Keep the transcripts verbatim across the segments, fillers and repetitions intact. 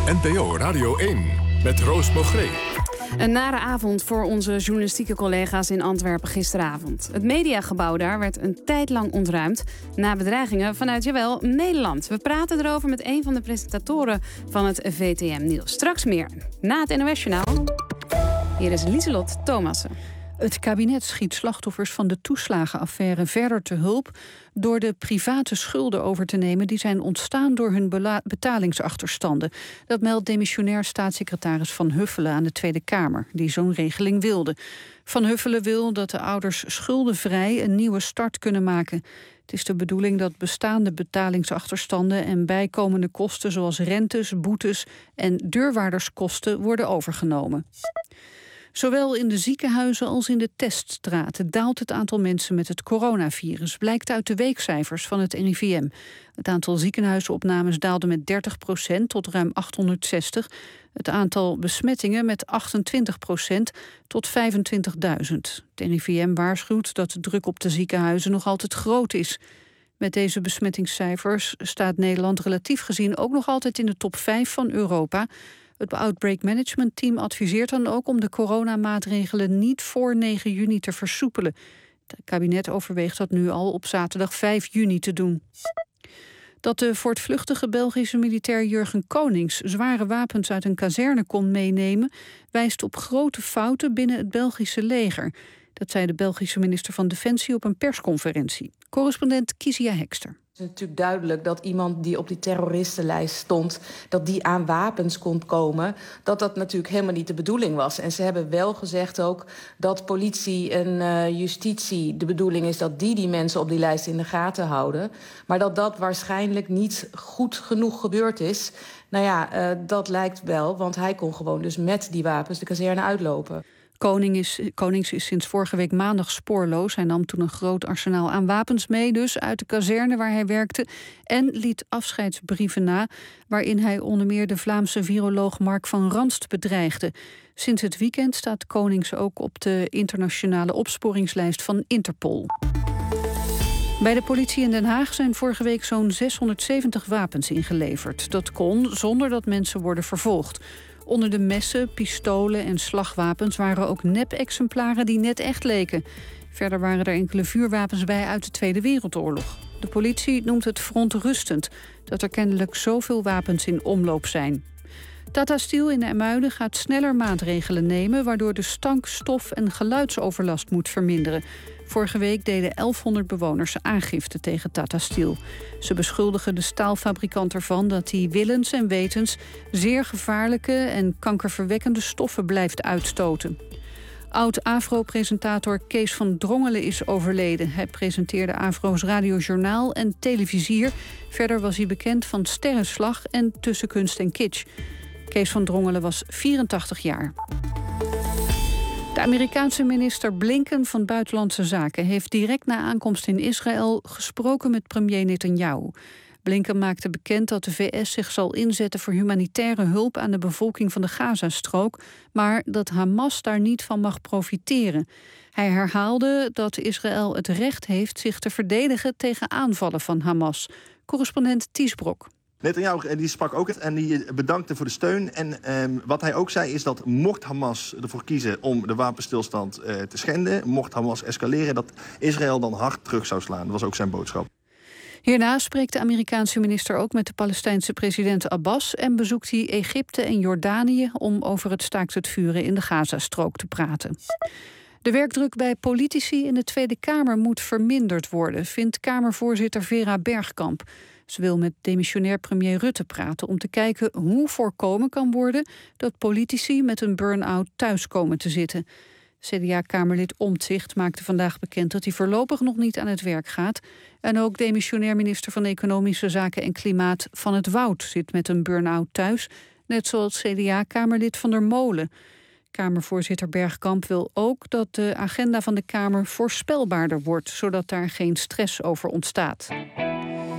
N P O Radio één met Roos Mogré. Een nare avond voor onze journalistieke collega's in Antwerpen gisteravond. Het mediagebouw daar werd een tijd lang ontruimd na bedreigingen vanuit, jawel, Nederland. We praten erover met een van de presentatoren van het V T M Nieuws. Straks meer, na het N O S-journaal. Hier is Lieselot Thomassen. Het kabinet schiet slachtoffers van de toeslagenaffaire verder te hulp door de private schulden over te nemen die zijn ontstaan door hun bela- betalingsachterstanden. Dat meldt demissionair staatssecretaris Van Huffelen aan de Tweede Kamer, die zo'n regeling wilde. Van Huffelen wil dat de ouders schuldenvrij een nieuwe start kunnen maken. Het is de bedoeling dat bestaande betalingsachterstanden en bijkomende kosten zoals rentes, boetes en deurwaarderskosten worden overgenomen. Zowel in de ziekenhuizen als in de teststraten daalt het aantal mensen met het coronavirus, blijkt uit de weekcijfers van het N I V M. Het aantal ziekenhuisopnames daalde met dertig procent tot ruim achthonderdzestig. Het aantal besmettingen met achtentwintig procent tot vijfentwintigduizend. Het N I V M waarschuwt dat de druk op de ziekenhuizen nog altijd groot is. Met deze besmettingscijfers staat Nederland relatief gezien ook nog altijd in de top vijf van Europa. Het Outbreak Management Team adviseert dan ook om de coronamaatregelen niet voor negen juni te versoepelen. Het kabinet overweegt dat nu al op zaterdag vijf juni te doen. Dat de voortvluchtige Belgische militair Jurgen Konings zware wapens uit een kazerne kon meenemen, wijst op grote fouten binnen het Belgische leger. Dat zei de Belgische minister van Defensie op een persconferentie. Correspondent Kizia Hekster. Het is natuurlijk duidelijk dat iemand die op die terroristenlijst stond, dat die aan wapens kon komen, dat dat natuurlijk helemaal niet de bedoeling was. En ze hebben wel gezegd ook dat politie en uh, justitie, de bedoeling is dat die die mensen op die lijst in de gaten houden. Maar dat dat waarschijnlijk niet goed genoeg gebeurd is. Nou ja, uh, dat lijkt wel, want hij kon gewoon dus met die wapens de kazerne uitlopen. Koning is, Konings is sinds vorige week maandag spoorloos. Hij nam toen een groot arsenaal aan wapens mee, dus uit de kazerne waar hij werkte, en liet afscheidsbrieven na, waarin hij onder meer de Vlaamse viroloog Mark van Ranst bedreigde. Sinds het weekend staat Konings ook op de internationale opsporingslijst van Interpol. Bij de politie in Den Haag zijn vorige week zo'n zeshonderdzeventig wapens ingeleverd. Dat kon zonder dat mensen worden vervolgd. Onder de messen, pistolen en slagwapens waren ook nep-exemplaren die net echt leken. Verder waren er enkele vuurwapens bij uit de Tweede Wereldoorlog. De politie noemt het verontrustend dat er kennelijk zoveel wapens in omloop zijn. Tata Steel in IJmuiden gaat sneller maatregelen nemen, waardoor de stank, stof en geluidsoverlast moet verminderen. Vorige week deden elfhonderd bewoners aangifte tegen Tata Steel. Ze beschuldigen de staalfabrikant ervan dat hij willens en wetens zeer gevaarlijke en kankerverwekkende stoffen blijft uitstoten. Oud-Afro-presentator Kees van Drongelen is overleden. Hij presenteerde Afro's radiojournaal en televisier. Verder was hij bekend van Sterrenslag en Tussenkunst en Kitsch. Kees van Drongelen was vierentachtig jaar. De Amerikaanse minister Blinken van Buitenlandse Zaken heeft direct na aankomst in Israël gesproken met premier Netanyahu. Blinken maakte bekend dat de V S zich zal inzetten voor humanitaire hulp aan de bevolking van de Gazastrook, maar dat Hamas daar niet van mag profiteren. Hij herhaalde dat Israël het recht heeft zich te verdedigen tegen aanvallen van Hamas. Correspondent Ties Brok. Netanyahu die sprak ook en die bedankte voor de steun. En eh, wat hij ook zei is dat mocht Hamas ervoor kiezen om de wapenstilstand eh, te schenden, mocht Hamas escaleren, dat Israël dan hard terug zou slaan. Dat was ook zijn boodschap. Hierna spreekt de Amerikaanse minister ook met de Palestijnse president Abbas en bezoekt hij Egypte en Jordanië om over het staakt het vuren in de Gazastrook te praten. De werkdruk bij politici in de Tweede Kamer moet verminderd worden, vindt Kamervoorzitter Vera Bergkamp. Ze wil met demissionair premier Rutte praten om te kijken hoe voorkomen kan worden dat politici met een burn-out thuis komen te zitten. C D A-kamerlid Omtzigt maakte vandaag bekend dat hij voorlopig nog niet aan het werk gaat. En ook demissionair minister van Economische Zaken en Klimaat Van het Woud zit met een burn-out thuis, net zoals C D A-kamerlid Van der Molen. Kamervoorzitter Bergkamp wil ook dat de agenda van de Kamer voorspelbaarder wordt, zodat daar geen stress over ontstaat.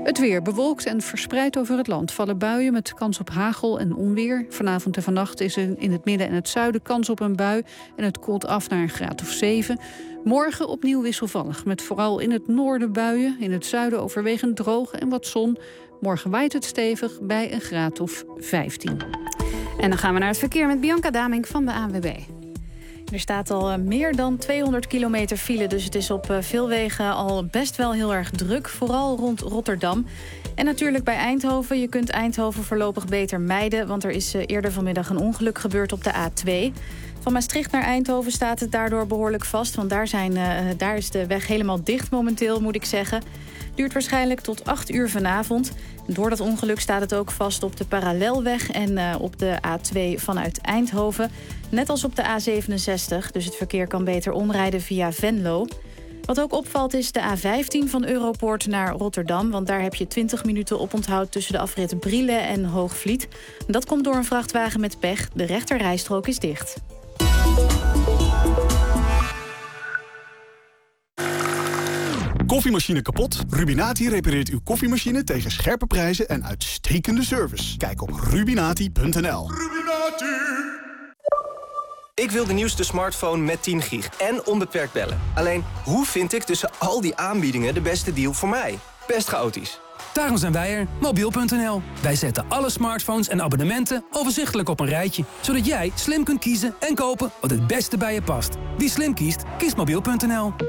Het weer bewolkt en verspreid over het land. Vallen buien met kans op hagel en onweer. Vanavond en vannacht is er in het midden en het zuiden kans op een bui. En het koelt af naar een graad of zeven. Morgen opnieuw wisselvallig. Met vooral in het noorden buien. In het zuiden overwegend droog en wat zon. Morgen waait het stevig bij een graad of vijftien. En dan gaan we naar het verkeer met Bianca Damink van de A N W B. Er staat al meer dan tweehonderd kilometer file, dus het is op veel wegen al best wel heel erg druk. Vooral rond Rotterdam. En natuurlijk bij Eindhoven. Je kunt Eindhoven voorlopig beter mijden, want er is eerder vanmiddag een ongeluk gebeurd op de A twee. Van Maastricht naar Eindhoven staat het daardoor behoorlijk vast, want daar, zijn, uh, daar is de weg helemaal dicht momenteel, moet ik zeggen. Duurt waarschijnlijk tot acht uur vanavond. Door dat ongeluk staat het ook vast op de parallelweg en uh, op de A twee vanuit Eindhoven. Net als op de A zevenenzestig, dus het verkeer kan beter omrijden via Venlo. Wat ook opvalt is de A vijftien van Europoort naar Rotterdam, want daar heb je twintig minuten oponthoud tussen de afrit Brielle en Hoogvliet. Dat komt door een vrachtwagen met pech. De rechterrijstrook is dicht. Koffiemachine kapot? Rubinati repareert uw koffiemachine tegen scherpe prijzen en uitstekende service. Kijk op rubinati punt n l. Rubinati. Ik wil de nieuwste smartphone met tien gig en onbeperkt bellen. Alleen, hoe vind ik tussen al die aanbiedingen de beste deal voor mij? Best chaotisch. Daarom zijn wij er, mobiel punt n l. Wij zetten alle smartphones en abonnementen overzichtelijk op een rijtje, zodat jij slim kunt kiezen en kopen wat het beste bij je past. Wie slim kiest, kiest mobiel punt n l.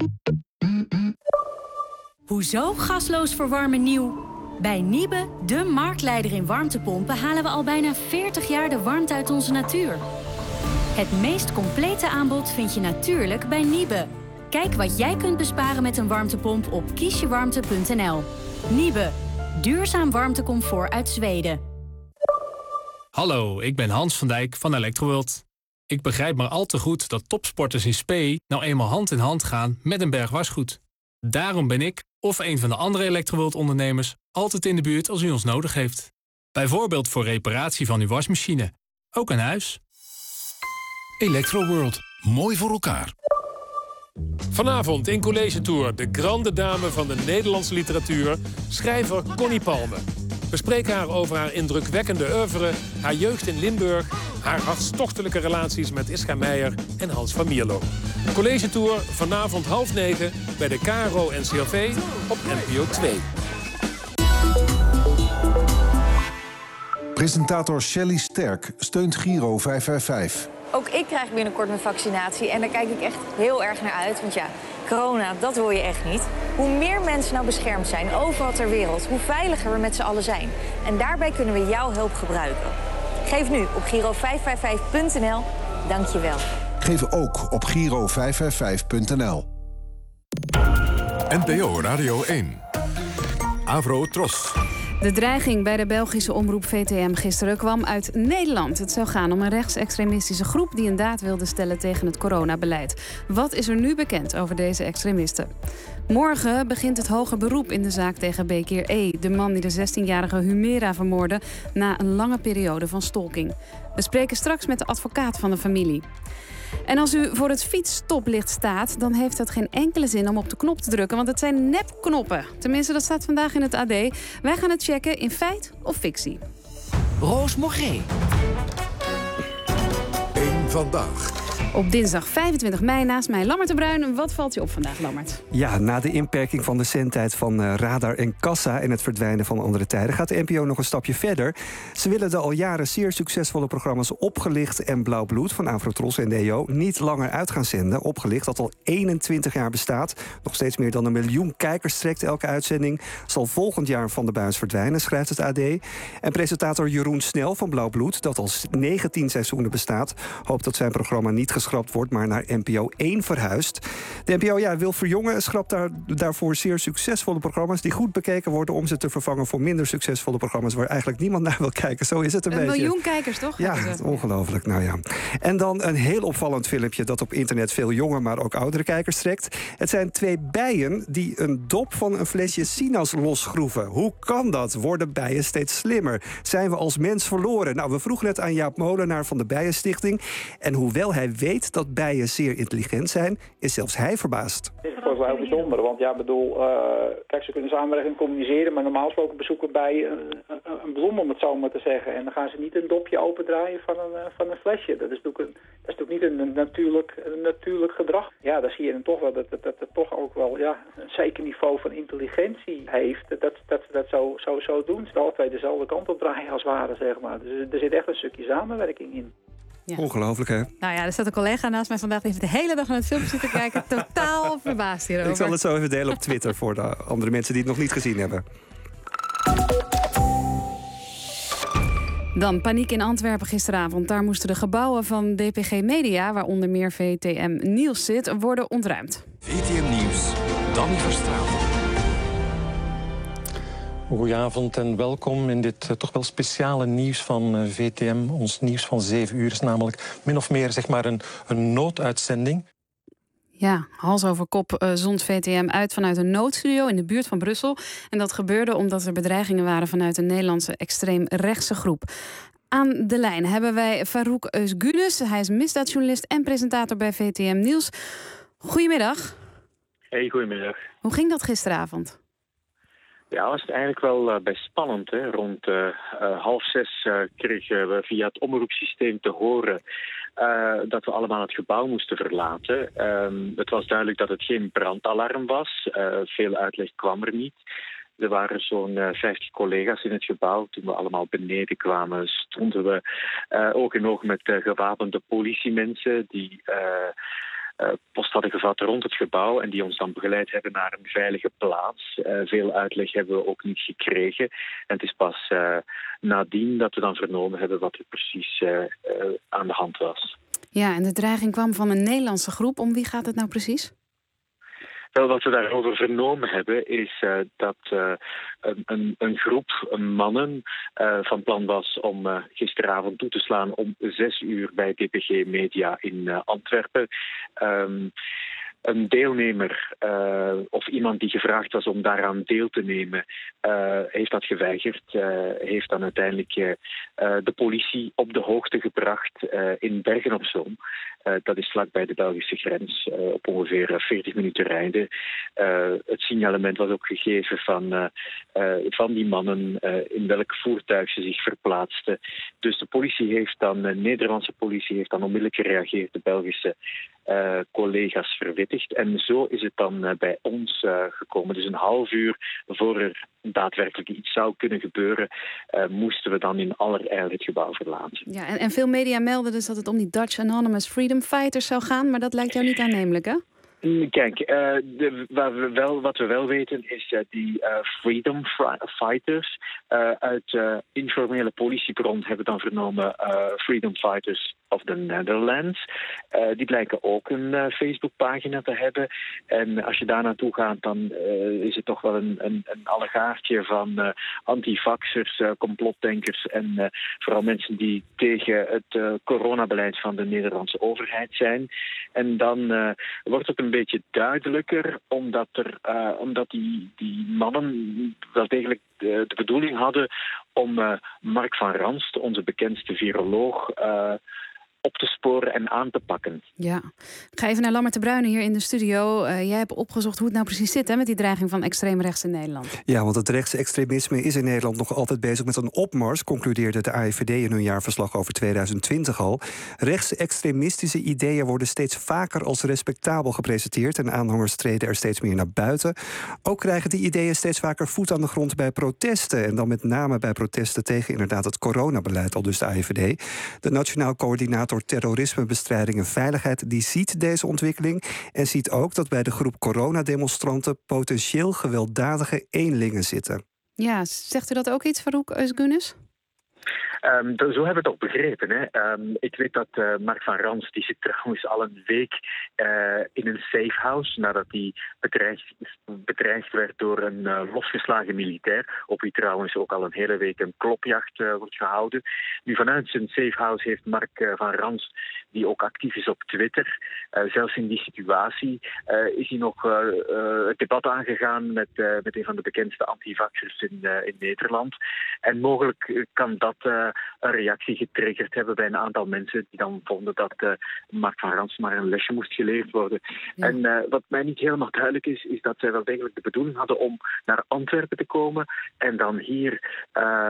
Hoezo gasloos verwarmen nieuw? Bij Niebe, de marktleider in warmtepompen, halen we al bijna veertig jaar de warmte uit onze natuur. Het meest complete aanbod vind je natuurlijk bij Niebe. Kijk wat jij kunt besparen met een warmtepomp op kiesjewarmte punt n l. Niebe, duurzaam warmtecomfort uit Zweden. Hallo, ik ben Hans van Dijk van Electroworld. Ik begrijp maar al te goed dat topsporters in spe nou eenmaal hand in hand gaan met een berg wasgoed. Daarom ben ik, of een van de andere Electroworld-ondernemers, altijd in de buurt als u ons nodig heeft. Bijvoorbeeld voor reparatie van uw wasmachine. Ook aan huis. Electroworld. Mooi voor elkaar. Vanavond in College Tour de grande dame van de Nederlandse literatuur, schrijver Connie Palme. We spreken haar over haar indrukwekkende oeuvre, haar jeugd in Limburg, haar hartstochtelijke relaties met Ischa Meijer en Hans van Mierlo. College Tour vanavond half negen bij de K R O N C R V op N P O twee. Presentator Shelley Sterk steunt Giro vijf vijf vijf. Ook ik krijg binnenkort mijn vaccinatie en daar kijk ik echt heel erg naar uit. Want ja, corona, dat wil je echt niet. Hoe meer mensen nou beschermd zijn, overal ter wereld, hoe veiliger we met z'n allen zijn. En daarbij kunnen we jouw hulp gebruiken. Geef nu op giro vijf vijf vijf punt n l. Dank je wel. Geef ook op giro vijf vijf vijf punt n l. N P O Radio één. Avro Tros. De dreiging bij de Belgische omroep V T M gisteren kwam uit Nederland. Het zou gaan om een rechtsextremistische groep die een daad wilde stellen tegen het coronabeleid. Wat is er nu bekend over deze extremisten? Morgen begint het hoger beroep in de zaak tegen Bekir E., de man die de zestienjarige Humera vermoordde na een lange periode van stalking. We spreken straks met de advocaat van de familie. En als u voor het fietsstoplicht staat, dan heeft het geen enkele zin om op de knop te drukken, want het zijn nepknoppen. Tenminste, dat staat vandaag in het A D. Wij gaan het checken in feit of fictie. Roos Mogré. Eén vandaag. Op dinsdag vijfentwintig mei naast mij Lammert de Bruin. Wat valt je op vandaag, Lammert? Ja, na de inperking van de zendtijd van uh, Radar en Kassa en het verdwijnen van andere tijden gaat de N P O nog een stapje verder. Ze willen de al jaren zeer succesvolle programma's Opgelicht en Blauw Bloed van Avrotros en de E O niet langer uit gaan zenden. Opgelicht, dat al eenentwintig jaar bestaat, nog steeds meer dan een miljoen kijkers trekt elke uitzending, zal volgend jaar van de buis verdwijnen, schrijft het A D. En presentator Jeroen Snel van Blauw Bloed, dat al negentien seizoenen bestaat, hoopt dat zijn programma niet geschrapt wordt, maar naar N P O één verhuist. De N P O ja, wil verjongen, schrapt daar, daarvoor zeer succesvolle programma's die goed bekeken worden om ze te vervangen voor minder succesvolle programma's waar eigenlijk niemand naar wil kijken. Zo is het een, een beetje. Een miljoen kijkers, toch? Ja, ongelooflijk. Nou ja. En dan een heel opvallend filmpje dat op internet veel jonge, maar ook oudere kijkers trekt. Het zijn twee bijen die een dop van een flesje sinaas losgroeven. Hoe kan dat? Worden bijen steeds slimmer? Zijn we als mens verloren? Nou, we vroegen het aan Jaap Molenaar van de Bijenstichting. En hoewel hij weet weet dat bijen zeer intelligent zijn, is zelfs hij verbaasd. Het is wel heel bijzonder, want ja, bedoel, uh, kijk, ze kunnen samenwerken en communiceren, maar normaal gesproken bezoeken bijen een, een, een bloem, om het zo maar te zeggen. En dan gaan ze niet een dopje opendraaien van een, uh, van een flesje. Dat is natuurlijk, een, dat is natuurlijk niet een natuurlijk, een natuurlijk gedrag. Ja, daar zie je dan toch wel dat het, dat het toch ook wel ja, een zeker niveau van intelligentie heeft. Dat, dat ze dat zo, zo, zo doen. Ze alle twee dezelfde kant op draaien als ware, zeg maar. Dus er zit echt een stukje samenwerking in. Ja. Ongelooflijk, hè? Nou ja, er staat een collega naast mij vandaag die heeft de hele dag naar het filmpje zitten kijken. Totaal verbaasd hierover. Ik zal het zo even delen op Twitter voor de andere mensen die het nog niet gezien hebben. Dan paniek in Antwerpen gisteravond. Daar moesten de gebouwen van D P G Media, waar onder meer V T M Nieuws zit, worden ontruimd. V T M Nieuws, Danny Verstraeten. Goedenavond en welkom in dit uh, toch wel speciale nieuws van uh, V T M. Ons nieuws van zeven uur is namelijk min of meer zeg maar een, een nooduitzending. Ja, hals over kop uh, zond V T M uit vanuit een noodstudio in de buurt van Brussel. En dat gebeurde omdat er bedreigingen waren vanuit een Nederlandse extreemrechtse groep. Aan de lijn hebben wij Farouk Özgünüz. Hij is misdaadjournalist en presentator bij V T M Nieuws. Goedemiddag. Hey, goedemiddag. Hoe ging dat gisteravond? Ja, was het eigenlijk wel uh, best spannend. Hè? Rond uh, uh, half zes uh, kregen we via het omroepsysteem te horen uh, dat we allemaal het gebouw moesten verlaten. Um, het was duidelijk dat het geen brandalarm was. Uh, veel uitleg kwam er niet. Er waren zo'n uh, vijftig collega's in het gebouw. Toen we allemaal beneden kwamen, stonden we uh, oog in oog met uh, gewapende politiemensen die Uh, Uh, post hadden gevat rond het gebouw en die ons dan begeleid hebben naar een veilige plaats. Uh, veel uitleg hebben we ook niet gekregen. En het is pas uh, nadien dat we dan vernomen hebben wat er precies uh, uh, aan de hand was. Ja, en de dreiging kwam van een Nederlandse groep. Om wie gaat het nou precies? Wel, wat we daarover vernomen hebben is uh, dat uh, een, een, een groep mannen uh, van plan was om uh, gisteravond toe te slaan om zes uur bij D P G Media in uh, Antwerpen. Um, Een deelnemer uh, of iemand die gevraagd was om daaraan deel te nemen, uh, heeft dat geweigerd. Uh, heeft dan uiteindelijk uh, de politie op de hoogte gebracht uh, in Bergen op Zoom. Uh, dat is vlakbij de Belgische grens, uh, op ongeveer veertig minuten rijden. Uh, het signalement was ook gegeven van, uh, uh, van die mannen uh, in welk voertuig ze zich verplaatsten. Dus de politie heeft dan, de Nederlandse politie heeft dan onmiddellijk gereageerd, de Belgische uh, collega's verwittigd. En zo is het dan uh, bij ons uh, gekomen. Dus een half uur voor er daadwerkelijk iets zou kunnen gebeuren, uh, moesten we dan in allerijl het gebouw verlaten. Ja, en, en veel media melden dus dat het om die Dutch Anonymous Freedom Fighters zou gaan, maar dat lijkt jou niet aannemelijk, hè? Kijk, uh, de, wat, we wel, wat we wel weten is dat die uh, Freedom Fighters uh, uit uh, informele politiebron hebben dan vernomen uh, Freedom Fighters of the Netherlands. Uh, die blijken ook een uh, Facebookpagina te hebben. En als je daar naartoe gaat, dan uh, is het toch wel een, een, een allegaartje van uh, antivaxers, uh, complotdenkers en uh, vooral mensen die tegen het uh, coronabeleid van de Nederlandse overheid zijn. En dan uh, wordt het een beetje duidelijker, omdat, er, uh, omdat die, die mannen wel degelijk de, de bedoeling hadden om uh, Mark van Ranst, onze bekendste viroloog, uh, op te sporen en aan te pakken. Ja. Ik ga even naar Lammert de Bruyne hier in de studio. Uh, jij hebt opgezocht hoe het nou precies zit, hè, met die dreiging van extreem rechts in Nederland. Ja, want het rechtsextremisme is in Nederland nog altijd bezig met een opmars, concludeerde de A I V D in hun jaarverslag over tweeduizend twintig al. Rechtsextremistische ideeën worden steeds vaker als respectabel gepresenteerd en aanhangers treden er steeds meer naar buiten. Ook krijgen die ideeën steeds vaker voet aan de grond bij protesten en dan met name bij protesten tegen inderdaad het coronabeleid, al dus de A I V D. De Nationaal Coördinator Terrorismebestrijding en Veiligheid die ziet deze ontwikkeling en ziet ook dat bij de groep coronademonstranten potentieel gewelddadige eenlingen zitten. Ja, zegt u dat ook iets, Farouk Özgünüz? Um, zo hebben we het ook begrepen. Hè. Um, ik weet dat uh, Mark van Ranst, die zit trouwens al een week uh, in een safehouse nadat hij bedreigd, bedreigd werd door een uh, losgeslagen militair, op wie trouwens ook al een hele week een klopjacht uh, wordt gehouden. Nu, vanuit zijn safehouse heeft Mark uh, van Ranst, die ook actief is op Twitter, uh, zelfs in die situatie uh, is hij nog uh, uh, het debat aangegaan met, uh, met een van de bekendste antivaxers in, uh, in Nederland. En mogelijk kan dat uh, uh, een reactie getriggerd hebben bij een aantal mensen die dan vonden dat uh, Mark van Rans maar een lesje moest geleerd worden. Ja. En uh, wat mij niet helemaal duidelijk is, is dat zij wel degelijk de bedoeling hadden om naar Antwerpen te komen en dan hier uh,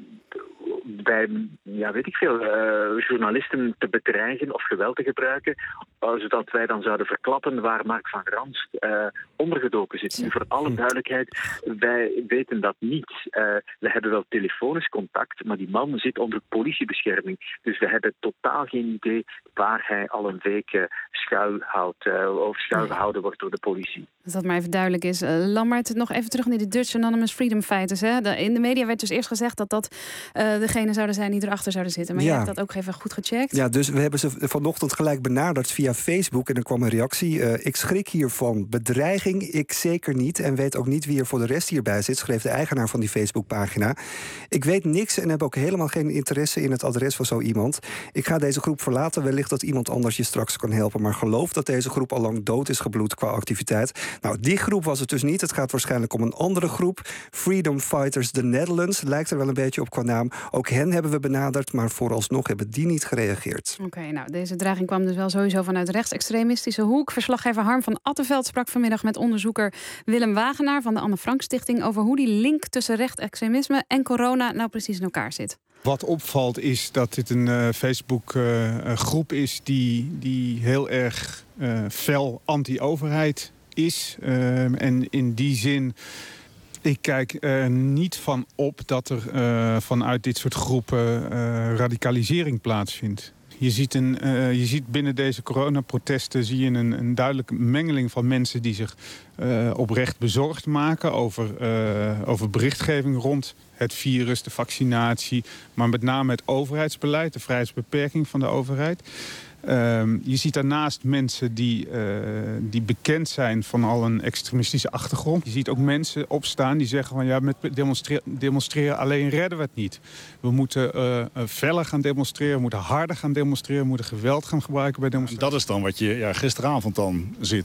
bij, ja, weet ik veel, uh, journalisten te bedreigen of geweld te gebruiken, uh, zodat wij dan zouden verklappen waar Mark van Rans uh, ondergedoken zit. Nu, voor alle duidelijkheid, wij weten dat niet. Uh, we hebben wel telefonisch contact, maar die man zit onder politiebescherming. Dus we hebben totaal geen idee waar hij al een week uh, schuilhoudt, uh, of schuilgehouden wordt door de politie. Dat dat maar even duidelijk is. Uh, Lammert, nog even terug naar de Dutch Anonymous Freedom Fighters. Hè? De, in de media werd dus eerst gezegd dat dat uh, degene zouden zijn die erachter zouden zitten. Maar ja. je hebt dat ook even goed gecheckt. Ja, dus we hebben ze vanochtend gelijk benaderd via Facebook en er kwam een reactie. Uh, ik schrik hiervan. Bedreiging, ik zeker niet. En weet ook niet wie er voor de rest hierbij zit, schreef de eigenaar van die Facebookpagina. Ik weet niks en heb ook helemaal geen interesse in het adres van zo iemand. Ik ga deze groep verlaten. Wellicht dat iemand anders je straks kan helpen. Maar geloof dat deze groep al lang dood is gebloed qua activiteit. Nou, die groep was het dus niet. Het gaat waarschijnlijk om een andere groep. Freedom Fighters The Netherlands. Lijkt er wel een beetje op qua naam. Ook hen hebben we benaderd, maar vooralsnog hebben die niet gereageerd. Oké, okay, nou, deze dreiging kwam dus wel sowieso vanuit de rechtsextremistische hoek. Verslaggever Harm van Attenveld sprak vanmiddag met onderzoeker Willem Wagenaar van de Anne Frank Stichting over hoe die link tussen rechtsextremisme en corona nou precies in elkaar zit. Wat opvalt is dat dit een uh, Facebook-groep uh, is die, die heel erg uh, fel anti-overheid is. Uh, en in die zin, ik kijk er niet van op dat er uh, vanuit dit soort groepen uh, radicalisering plaatsvindt. Je ziet, een, uh, je ziet binnen deze coronaprotesten zie je een, een duidelijke mengeling van mensen die zich uh, oprecht bezorgd maken over, uh, over berichtgeving rond het virus, de vaccinatie, maar met name het overheidsbeleid, de vrijheidsbeperking van de overheid. Uh, je ziet daarnaast mensen die, uh, die bekend zijn van al een extremistische achtergrond. Je ziet ook mensen opstaan die zeggen van ja, met demonstreren, demonstreren alleen redden we het niet. We moeten uh, feller gaan demonstreren, we moeten harder gaan demonstreren, we moeten geweld gaan gebruiken bij demonstraties. Dat is dan wat je ja, gisteravond dan ziet.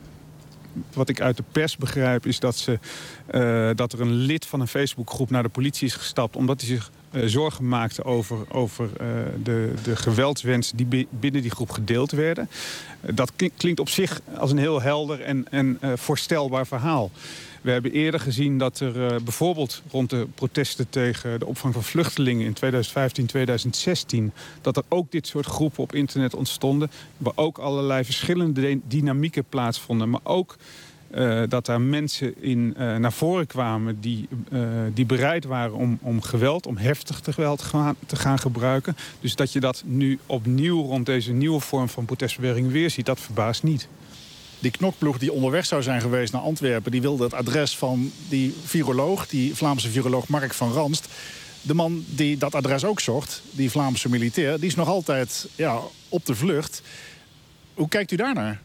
Wat ik uit de pers begrijp is dat, ze, uh, dat er een lid van een Facebookgroep naar de politie is gestapt omdat hij zich uh, zorgen maakte over, over uh, de, de geweldswensen die binnen die groep gedeeld werden. Uh, dat klinkt op zich als een heel helder en, en uh, voorstelbaar verhaal. We hebben eerder gezien dat er uh, bijvoorbeeld rond de protesten tegen de opvang van vluchtelingen in tweeduizend vijftien, tweeduizend zestien... dat er ook dit soort groepen op internet ontstonden, waar ook allerlei verschillende dynamieken plaatsvonden. Maar ook uh, dat daar mensen in uh, naar voren kwamen die, uh, die bereid waren om, om geweld, om heftig geweld gaan, te gaan gebruiken. Dus dat je dat nu opnieuw rond deze nieuwe vorm van protestbeweging weer ziet, dat verbaast niet. Die knokploeg die onderweg zou zijn geweest naar Antwerpen, die wilde het adres van die viroloog, die Vlaamse viroloog Mark van Ranst. De man die dat adres ook zocht, die Vlaamse militair, die is nog altijd ja, op de vlucht. Hoe kijkt u daarnaar?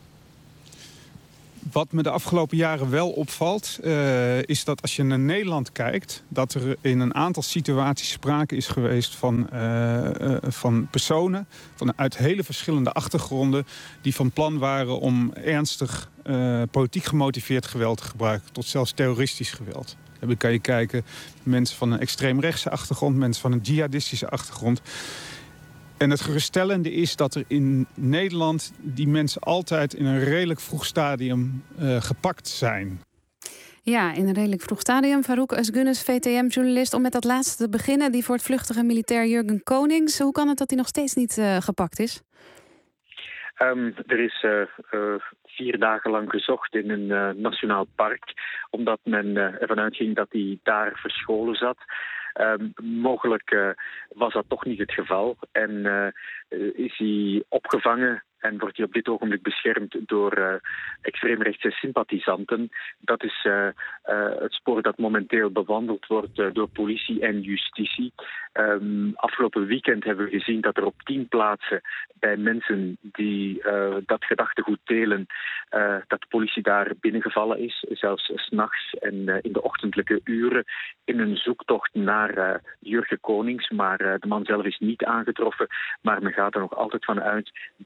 Wat me de afgelopen jaren wel opvalt, uh, is dat als je naar Nederland kijkt, dat er in een aantal situaties sprake is geweest van, uh, uh, van personen van, uit hele verschillende achtergronden die van plan waren om ernstig uh, politiek gemotiveerd geweld te gebruiken, tot zelfs terroristisch geweld. Dan kan je kijken, mensen van een extreemrechtse achtergrond, mensen van een jihadistische achtergrond. En het geruststellende is dat er in Nederland die mensen altijd in een redelijk vroeg stadium uh, gepakt zijn. Ja, in een redelijk vroeg stadium. Farouk Özgünüz, V T M-journalist. Om met dat laatste te beginnen, die voor het vluchtige militair Jurgen Konings. Hoe kan het dat hij nog steeds niet uh, gepakt is? Um, er is uh, uh, vier dagen lang gezocht in een uh, nationaal park, omdat men uh, ervan uitging dat hij daar verscholen zat. Um, mogelijk uh, was dat toch niet het geval en uh, is hij opgevangen en wordt hij op dit ogenblik beschermd door uh, extreemrechtse sympathisanten. Dat is uh, uh, het spoor dat momenteel bewandeld wordt uh, door politie en justitie. Um, afgelopen weekend hebben we gezien dat er op tien plaatsen bij mensen die uh, dat gedachtegoed delen, uh, dat de politie daar binnengevallen is, zelfs 's nachts en uh, in de ochtendelijke uren, in een zoektocht naar uh, Jurgen Konings. Maar uh, de man zelf is niet aangetroffen, maar men gaat er nog altijd van uit dat hij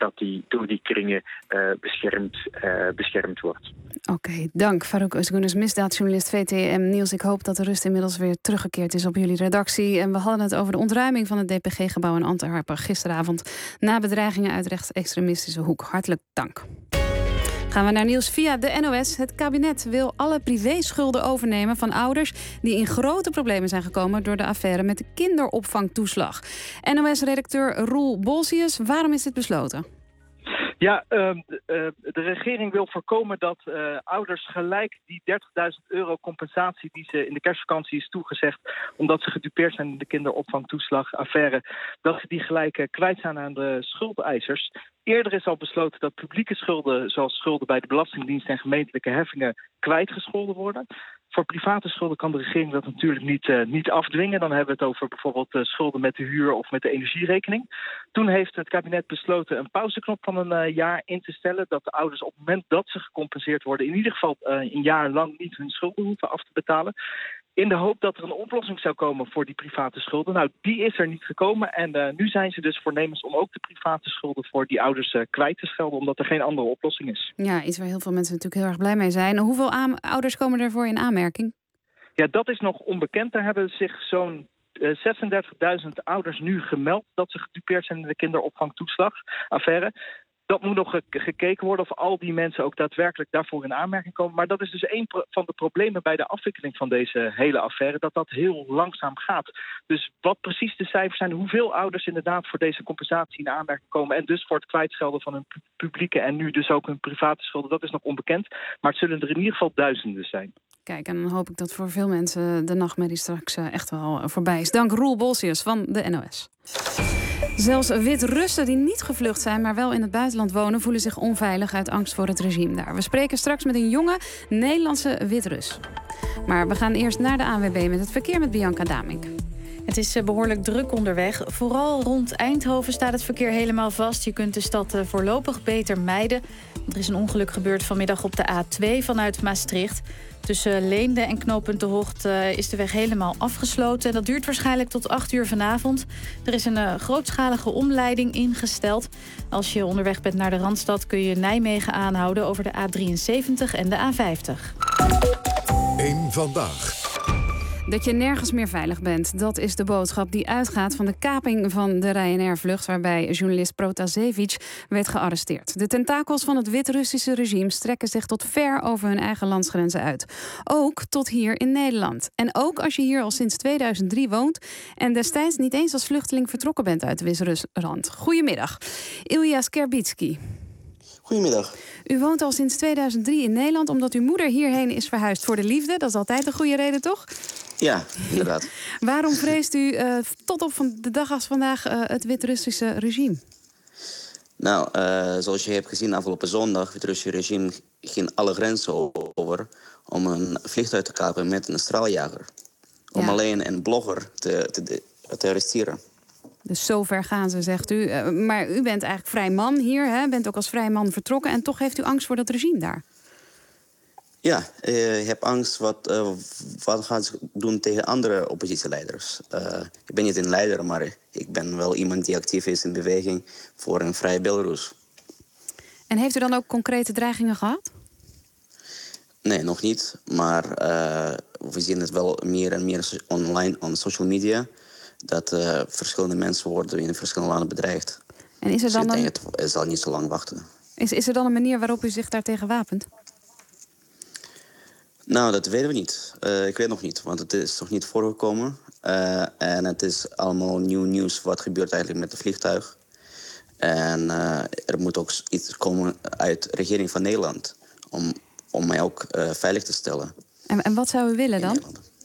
door die kringen uh, beschermd, uh, beschermd wordt. Oké, okay, dank Farouk Özgunes, misdaadjournalist V T M. Niels, ik hoop dat de rust inmiddels weer teruggekeerd is op jullie redactie. En we hadden het over de ontruiming van het D P G-gebouw in Antwerpen gisteravond na bedreigingen uit rechtsextremistische hoek. Hartelijk dank. Gaan we naar nieuws via de N O S. Het kabinet wil alle privéschulden overnemen van ouders die in grote problemen zijn gekomen door de affaire met de kinderopvangtoeslag. N O S-redacteur Roel Bolsius, waarom is dit besloten? Ja, uh, uh, de regering wil voorkomen dat uh, ouders gelijk die dertigduizend euro compensatie die ze in de kerstvakantie is toegezegd, omdat ze gedupeerd zijn in de kinderopvangtoeslagaffaire, dat ze die gelijk uh, kwijt zijn aan de schuldeisers. Eerder is al besloten dat publieke schulden, zoals schulden bij de Belastingdienst en gemeentelijke heffingen, kwijtgescholden worden. Voor private schulden kan de regering dat natuurlijk niet, uh, niet afdwingen. Dan hebben we het over bijvoorbeeld uh, schulden met de huur of met de energierekening. Toen heeft het kabinet besloten een pauzeknop van een uh, jaar in te stellen, dat de ouders op het moment dat ze gecompenseerd worden in ieder geval uh, een jaar lang niet hun schulden hoeven af te betalen. In de hoop dat er een oplossing zou komen voor die private schulden. Nou, die is er niet gekomen. En uh, nu zijn ze dus voornemens om ook de private schulden voor die ouders uh, kwijt te schelden, omdat er geen andere oplossing is. Ja, iets waar heel veel mensen natuurlijk heel erg blij mee zijn. Hoeveel aan- ouders komen ervoor in aanmerking? Ja, dat is nog onbekend. Daar hebben zich zo'n uh, zesendertigduizend ouders nu gemeld dat ze gedupeerd zijn in de kinderopvangtoeslagaffaire. Dat moet nog gekeken worden of al die mensen ook daadwerkelijk daarvoor in aanmerking komen. Maar dat is dus een van de problemen bij de afwikkeling van deze hele affaire, dat dat heel langzaam gaat. Dus wat precies de cijfers zijn, hoeveel ouders inderdaad voor deze compensatie in aanmerking komen en dus voor het kwijtschelden van hun publieke en nu dus ook hun private schulden, dat is nog onbekend. Maar het zullen er in ieder geval duizenden zijn. Kijk, en dan hoop ik dat voor veel mensen de nachtmerrie straks echt wel voorbij is. Dank Roel Bolsius van de N O S. Zelfs Wit-Russen die niet gevlucht zijn, maar wel in het buitenland wonen, voelen zich onveilig uit angst voor het regime daar. We spreken straks met een jonge Nederlandse Wit-Rus. Maar we gaan eerst naar de A N W B met het verkeer met Bianca Damink. Het is behoorlijk druk onderweg. Vooral rond Eindhoven staat het verkeer helemaal vast. Je kunt de stad voorlopig beter mijden. Er is een ongeluk gebeurd vanmiddag op de A twee vanuit Maastricht. Tussen Leende en knooppunt De Hocht uh, is de weg helemaal afgesloten. Dat duurt waarschijnlijk tot acht uur vanavond. Er is een uh, grootschalige omleiding ingesteld. Als je onderweg bent naar de Randstad kun je Nijmegen aanhouden over de A drieënzeventig en de A vijftig. Eén vandaag. Dat je nergens meer veilig bent, dat is de boodschap die uitgaat van de kaping van de Ryanair-vlucht, waarbij journalist Protasevich werd gearresteerd. De tentakels van het Wit-Russische regime strekken zich tot ver over hun eigen landsgrenzen uit. Ook tot hier in Nederland. En ook als je hier al sinds tweeduizend drie woont en destijds niet eens als vluchteling vertrokken bent uit Wit-Rusland. Goedemiddag, Ilya Skerbitsky. Goedemiddag. U woont al sinds tweeduizend drie in Nederland omdat uw moeder hierheen is verhuisd voor de liefde. Dat is altijd een goede reden, toch? Ja, inderdaad. Waarom vreest u uh, tot op van de dag als vandaag uh, het Wit-Russische regime? Nou, uh, zoals je hebt gezien afgelopen zondag, het Wit-Russische regime ging alle grenzen over om een vliegtuig te kapen met een straaljager. Om ja. alleen een blogger te, te, te arresteren. Dus zover gaan ze, zegt u. Uh, maar u bent eigenlijk vrij man hier, hè? Bent ook als vrij man vertrokken en toch heeft u angst voor dat regime daar. Ja, uh, ik heb angst wat, uh, wat gaan ze doen tegen andere oppositieleiders. Uh, ik ben niet een leider, maar ik ben wel iemand die actief is in beweging voor een vrije Belarus. En heeft u dan ook concrete dreigingen gehad? Nee, nog niet. Maar uh, we zien het wel meer en meer online, op social media, dat uh, verschillende mensen worden in verschillende landen bedreigd. En is er dan dus ik een... denk, het zal niet zo lang wachten. Is, is er dan een manier waarop u zich daartegen wapent? Nou, dat weten we niet. Uh, ik weet nog niet, want het is nog niet voorgekomen. Uh, en het is allemaal nieuw nieuws wat gebeurt eigenlijk met het vliegtuig. En uh, er moet ook iets komen uit de regering van Nederland om, om mij ook uh, veilig te stellen. En, en wat zou u willen dan?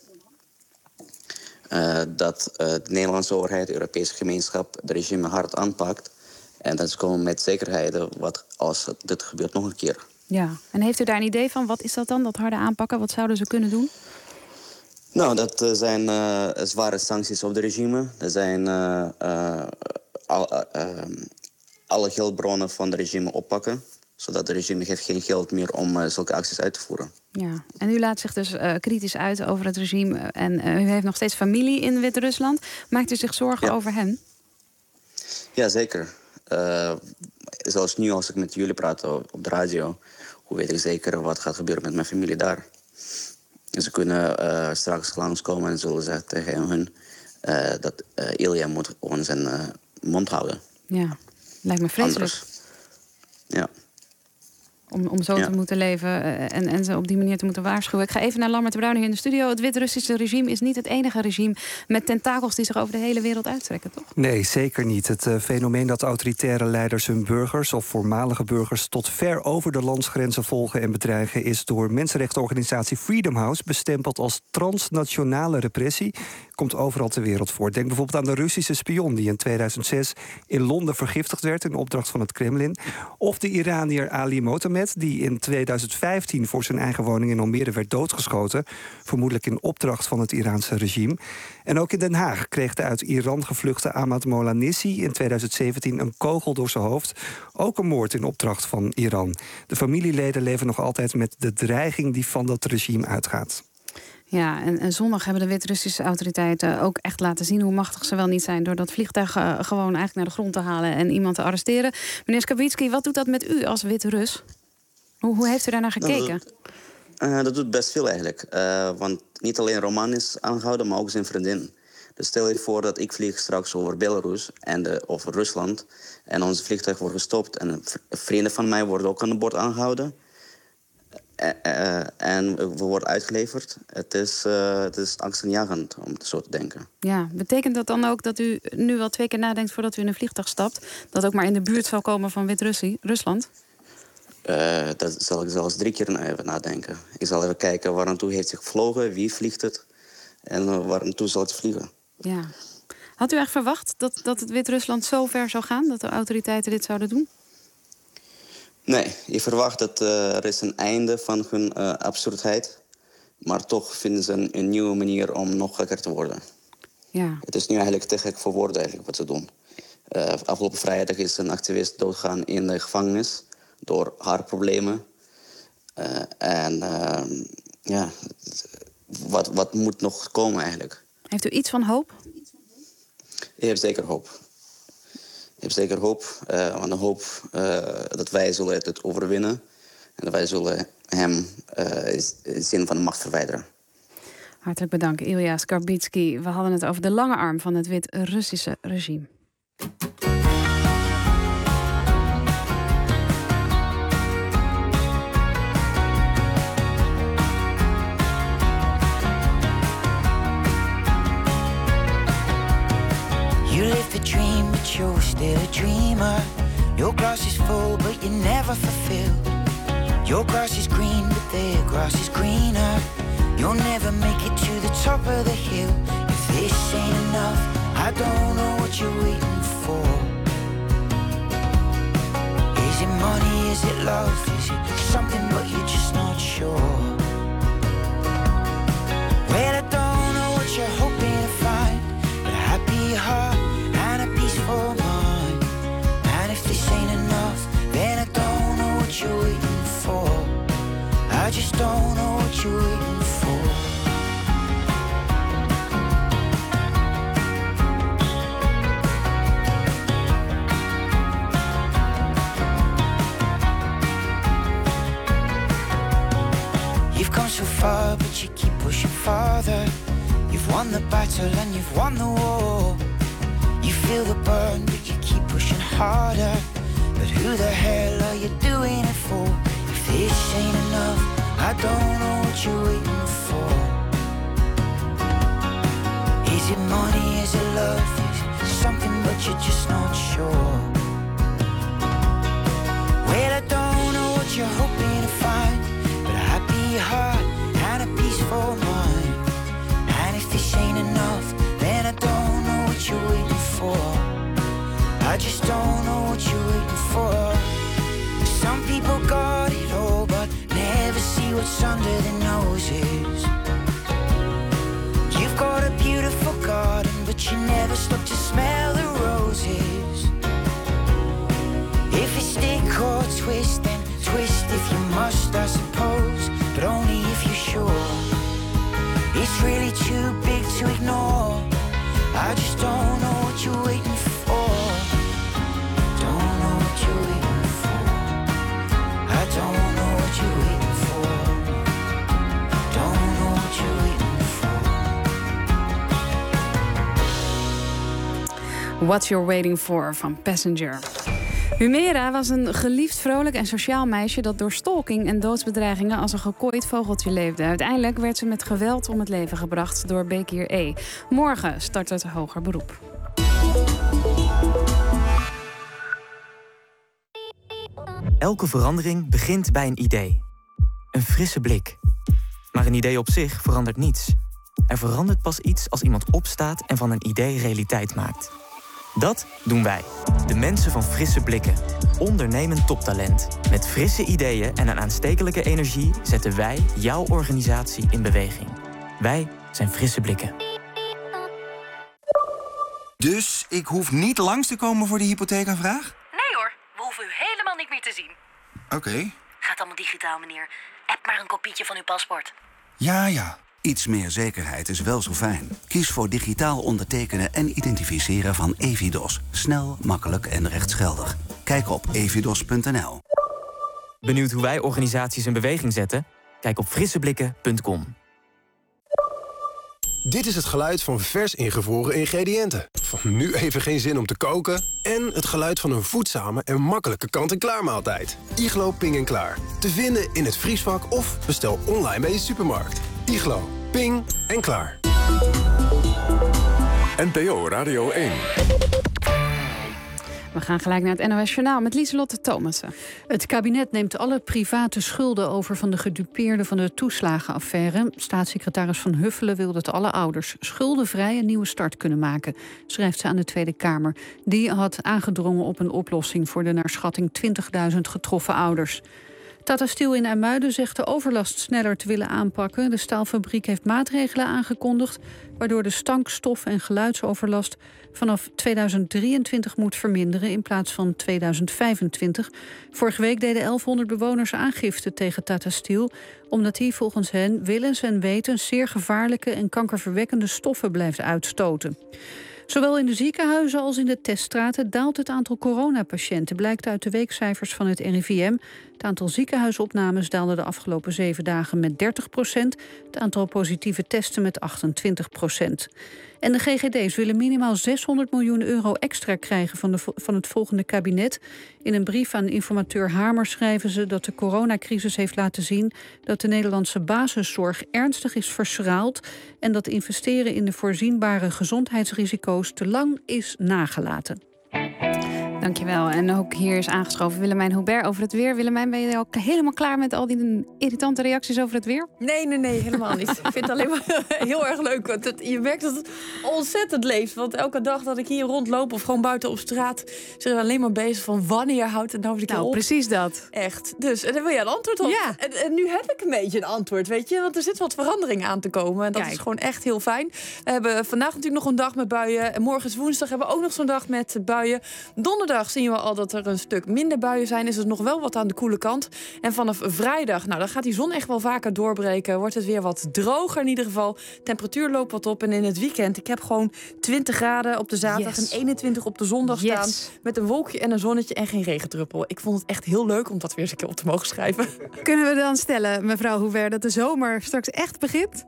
Uh, dat uh, de Nederlandse overheid, de Europese gemeenschap, de regime hard aanpakt. En dat ze komen met zekerheden wat als dit gebeurt nog een keer. Ja, en heeft u daar een idee van? Wat is dat dan, dat harde aanpakken? Wat zouden ze kunnen doen? Nou, dat uh, zijn uh, zware sancties op het regime. Er zijn uh, uh, al, uh, uh, alle geldbronnen van het regime oppakken. Zodat het regime heeft geen geld meer om uh, zulke acties uit te voeren. Ja, en u laat zich dus uh, kritisch uit over het regime. En uh, u heeft nog steeds familie in Wit-Rusland. Maakt u zich zorgen ja. over hen? Ja, zeker. Uh, zoals nu als ik met jullie praat op de radio, hoe weet ik zeker wat gaat gebeuren met mijn familie daar? Ze kunnen uh, straks langskomen en zullen zeggen tegen hun uh, dat uh, Ilja moet gewoon zijn uh, mond houden. Ja, lijkt me vreselijk. Anders. Ja. Om, om zo ja. te moeten leven uh, en, en ze op die manier te moeten waarschuwen. Ik ga even naar Lammert de Bruin hier in de studio. Het Wit-Russische regime is niet het enige regime met tentakels die zich over de hele wereld uitstrekken, toch? Nee, zeker niet. Het uh, fenomeen dat autoritaire leiders hun burgers of voormalige burgers tot ver over de landsgrenzen volgen en bedreigen is door mensenrechtenorganisatie Freedom House bestempeld als transnationale repressie. Komt overal ter wereld voor. Denk bijvoorbeeld aan de Russische spion die in tweeduizend zes in Londen vergiftigd werd in opdracht van het Kremlin. Of de Iranier Ali Mohammed die in tweeduizend vijftien voor zijn eigen woning in Almere werd doodgeschoten, vermoedelijk in opdracht van het Iraanse regime. En ook in Den Haag kreeg de uit Iran gevluchte Ahmad Mohlanissi in tweeduizend zeventien een kogel door zijn hoofd. Ook een moord in opdracht van Iran. De familieleden leven nog altijd met de dreiging die van dat regime uitgaat. Ja, en, en zondag hebben de Wit-Russische autoriteiten ook echt laten zien hoe machtig ze wel niet zijn door dat vliegtuig uh, gewoon eigenlijk naar de grond te halen en iemand te arresteren. Meneer Skarbitski, wat doet dat met u als Wit-Rus? Hoe, hoe heeft u daarnaar gekeken? Dat doet, uh, dat doet best veel eigenlijk. Uh, want niet alleen Roman is aangehouden, maar ook zijn vriendin. Dus stel je voor dat ik vlieg straks over Belarus en de, over Rusland en ons vliegtuig wordt gestopt en vrienden van mij worden ook aan de boord aangehouden. Uh, uh, en we worden uitgeleverd. Het is, uh, het is angstaanjagend om zo te denken. Ja, betekent dat dan ook dat u nu wel twee keer nadenkt voordat u in een vliegtuig stapt? Dat ook maar in de buurt zal komen van Wit-Rusland? Uh, dat zal ik zelfs drie keer even nadenken. Ik zal even kijken waar naartoe heeft zich gevlogen, wie vliegt het en uh, waar naartoe zal het vliegen. Ja. Had u echt verwacht dat, dat het Wit-Rusland zo ver zou gaan, dat de autoriteiten dit zouden doen? Nee, je verwacht dat uh, er is een einde van hun uh, absurdheid. Maar toch vinden ze een, een nieuwe manier om nog gekker te worden. Ja. Het is nu eigenlijk te gek voor woorden eigenlijk wat ze doen. Uh, afgelopen vrijdag is een activist doodgegaan in de gevangenis door haar problemen. Uh, en uh, ja, wat, wat moet nog komen eigenlijk? Heeft u iets van hoop? Ik heb zeker hoop. Ik heb zeker hoop, uh, want de hoop uh, dat wij zullen het overwinnen. En dat wij zullen hem uh, in de zin van de macht verwijderen. Hartelijk bedankt, Ilja Skarbitski. We hadden het over de lange arm van het Wit-Russische regime. You live the dream, but you're still a dreamer. Your glass is full, but you're never fulfilled. Your grass is green, but their grass is greener. You'll never make it to the top of the hill. If this ain't enough, I don't know what you're waiting for. Is it money, is it love, is it something but you're just not sure? Well, I don't know what you're hoping to find, but a happy heart and a peaceful mind. And if this ain't enough, then I don't know what you're waiting for. I just don't know what you're waiting for. You've come so far, but you keep pushing farther. You've won the battle and you've won the war. You feel the burn, but you keep pushing harder. But who the hell are you doing it for? If this ain't enough, I don't know what you're waiting for. Is it money, is it love, is it something but you're just not sure? Well, I don't know what you're hoping to find, but a happy heart and a peaceful mind. And if this ain't enough, then I don't know what you're waiting for. I just don't know what you're waiting for. Some people got it all, but never see what's under their noses. You've got a beautiful garden, but you never stop to smell the roses. If you stick or twist, then twist if you must, I suppose, but only if you're sure. It's really too big to ignore. I just don't know what you're waiting for. Don't What You're Waiting For van Passenger. Humera was een geliefd, vrolijk en sociaal meisje dat door stalking en doodsbedreigingen als een gekooid vogeltje leefde. Uiteindelijk werd ze met geweld om het leven gebracht door Bekir E. Morgen start het hoger beroep. Elke verandering begint bij een idee. Een frisse blik. Maar een idee op zich verandert niets. Er verandert pas iets als iemand opstaat en van een idee realiteit maakt. Dat doen wij, de mensen van Frisse Blikken. Ondernemend toptalent. Met frisse ideeën en een aanstekelijke energie zetten wij jouw organisatie in beweging. Wij zijn Frisse Blikken. Dus ik hoef niet langs te komen voor de hypotheekaanvraag? Nee hoor, we hoeven u helemaal niet meer te zien. Oké. Okay. Gaat allemaal digitaal, meneer. App maar een kopietje van uw paspoort. Ja, ja. Iets meer zekerheid is wel zo fijn. Kies voor digitaal ondertekenen en identificeren van Evidos. Snel, makkelijk en rechtsgeldig. Kijk op evidos punt n l. Benieuwd hoe wij organisaties in beweging zetten? Kijk op frisseblikken punt com. Dit is het geluid van vers ingevroren ingrediënten. Van nu even geen zin om te koken. En het geluid van een voedzame en makkelijke kant-en-klaar maaltijd. Iglo Ping en Klaar. Te vinden in het vriesvak of bestel online bij je supermarkt. Iglo, Ping en Klaar. N P O Radio één. We gaan gelijk naar het N O S Journaal met Lieselotte Thomassen. Het kabinet neemt alle private schulden over van de gedupeerden van de toeslagenaffaire. Staatssecretaris Van Huffelen wil dat alle ouders schuldenvrij een nieuwe start kunnen maken, schrijft ze aan de Tweede Kamer. Die had aangedrongen op een oplossing voor de naar schatting twintigduizend getroffen ouders. Tata Steel in IJmuiden zegt de overlast sneller te willen aanpakken. De staalfabriek heeft maatregelen aangekondigd, waardoor de stankstof- en geluidsoverlast vanaf tweeduizend drieëntwintig moet verminderen in plaats van tweeduizend vijfentwintig. Vorige week deden elfhonderd bewoners aangifte tegen Tata Steel, omdat hij volgens hen willens en wetens zeer gevaarlijke en kankerverwekkende stoffen blijft uitstoten. Zowel in de ziekenhuizen als in de teststraten daalt het aantal coronapatiënten, blijkt uit de weekcijfers van het R I V M. Het aantal ziekenhuisopnames daalde de afgelopen zeven dagen met dertig procent. Het aantal positieve testen met achtentwintig procent. En de G G D's willen minimaal zeshonderd miljoen euro extra krijgen van, de, van het volgende kabinet. In een brief aan informateur Hamer schrijven ze dat de coronacrisis heeft laten zien dat de Nederlandse basiszorg ernstig is verschraald en dat investeren in de voorzienbare gezondheidsrisico's te lang is nagelaten. Dankjewel. En ook hier is aangeschoven Willemijn Hubert over het weer. Willemijn, ben je ook helemaal klaar met al die irritante reacties over het weer? Nee, nee, nee, helemaal niet. Ik vind het alleen maar heel erg leuk. Want het, je merkt dat het ontzettend leeft. Want elke dag dat ik hier rondloop of gewoon buiten op straat, zijn we alleen maar bezig van wanneer houdt het nou weer een keer nou, op. precies dat. Echt. Dus, en daar wil je een antwoord op. Ja. En, en nu heb ik een beetje een antwoord, weet je. Want er zit wat verandering aan te komen. En dat Kijk. is gewoon echt heel fijn. We hebben vandaag natuurlijk nog een dag met buien. En morgen is woensdag hebben we ook nog zo'n dag met buien. Donderdag zien we al dat er een stuk minder buien zijn. Is het nog wel wat aan de koele kant. En vanaf vrijdag, nou dan gaat die zon echt wel vaker doorbreken. Wordt het weer wat droger in ieder geval. Temperatuur loopt wat op. En in het weekend, ik heb gewoon twintig graden op de zaterdag yes. en eenentwintig op de zondag yes. staan. Met een wolkje en een zonnetje en geen regendruppel. Ik vond het echt heel leuk om dat weer eens een keer op te mogen schrijven. Kunnen we dan stellen, mevrouw Hubert, dat de zomer straks echt begint?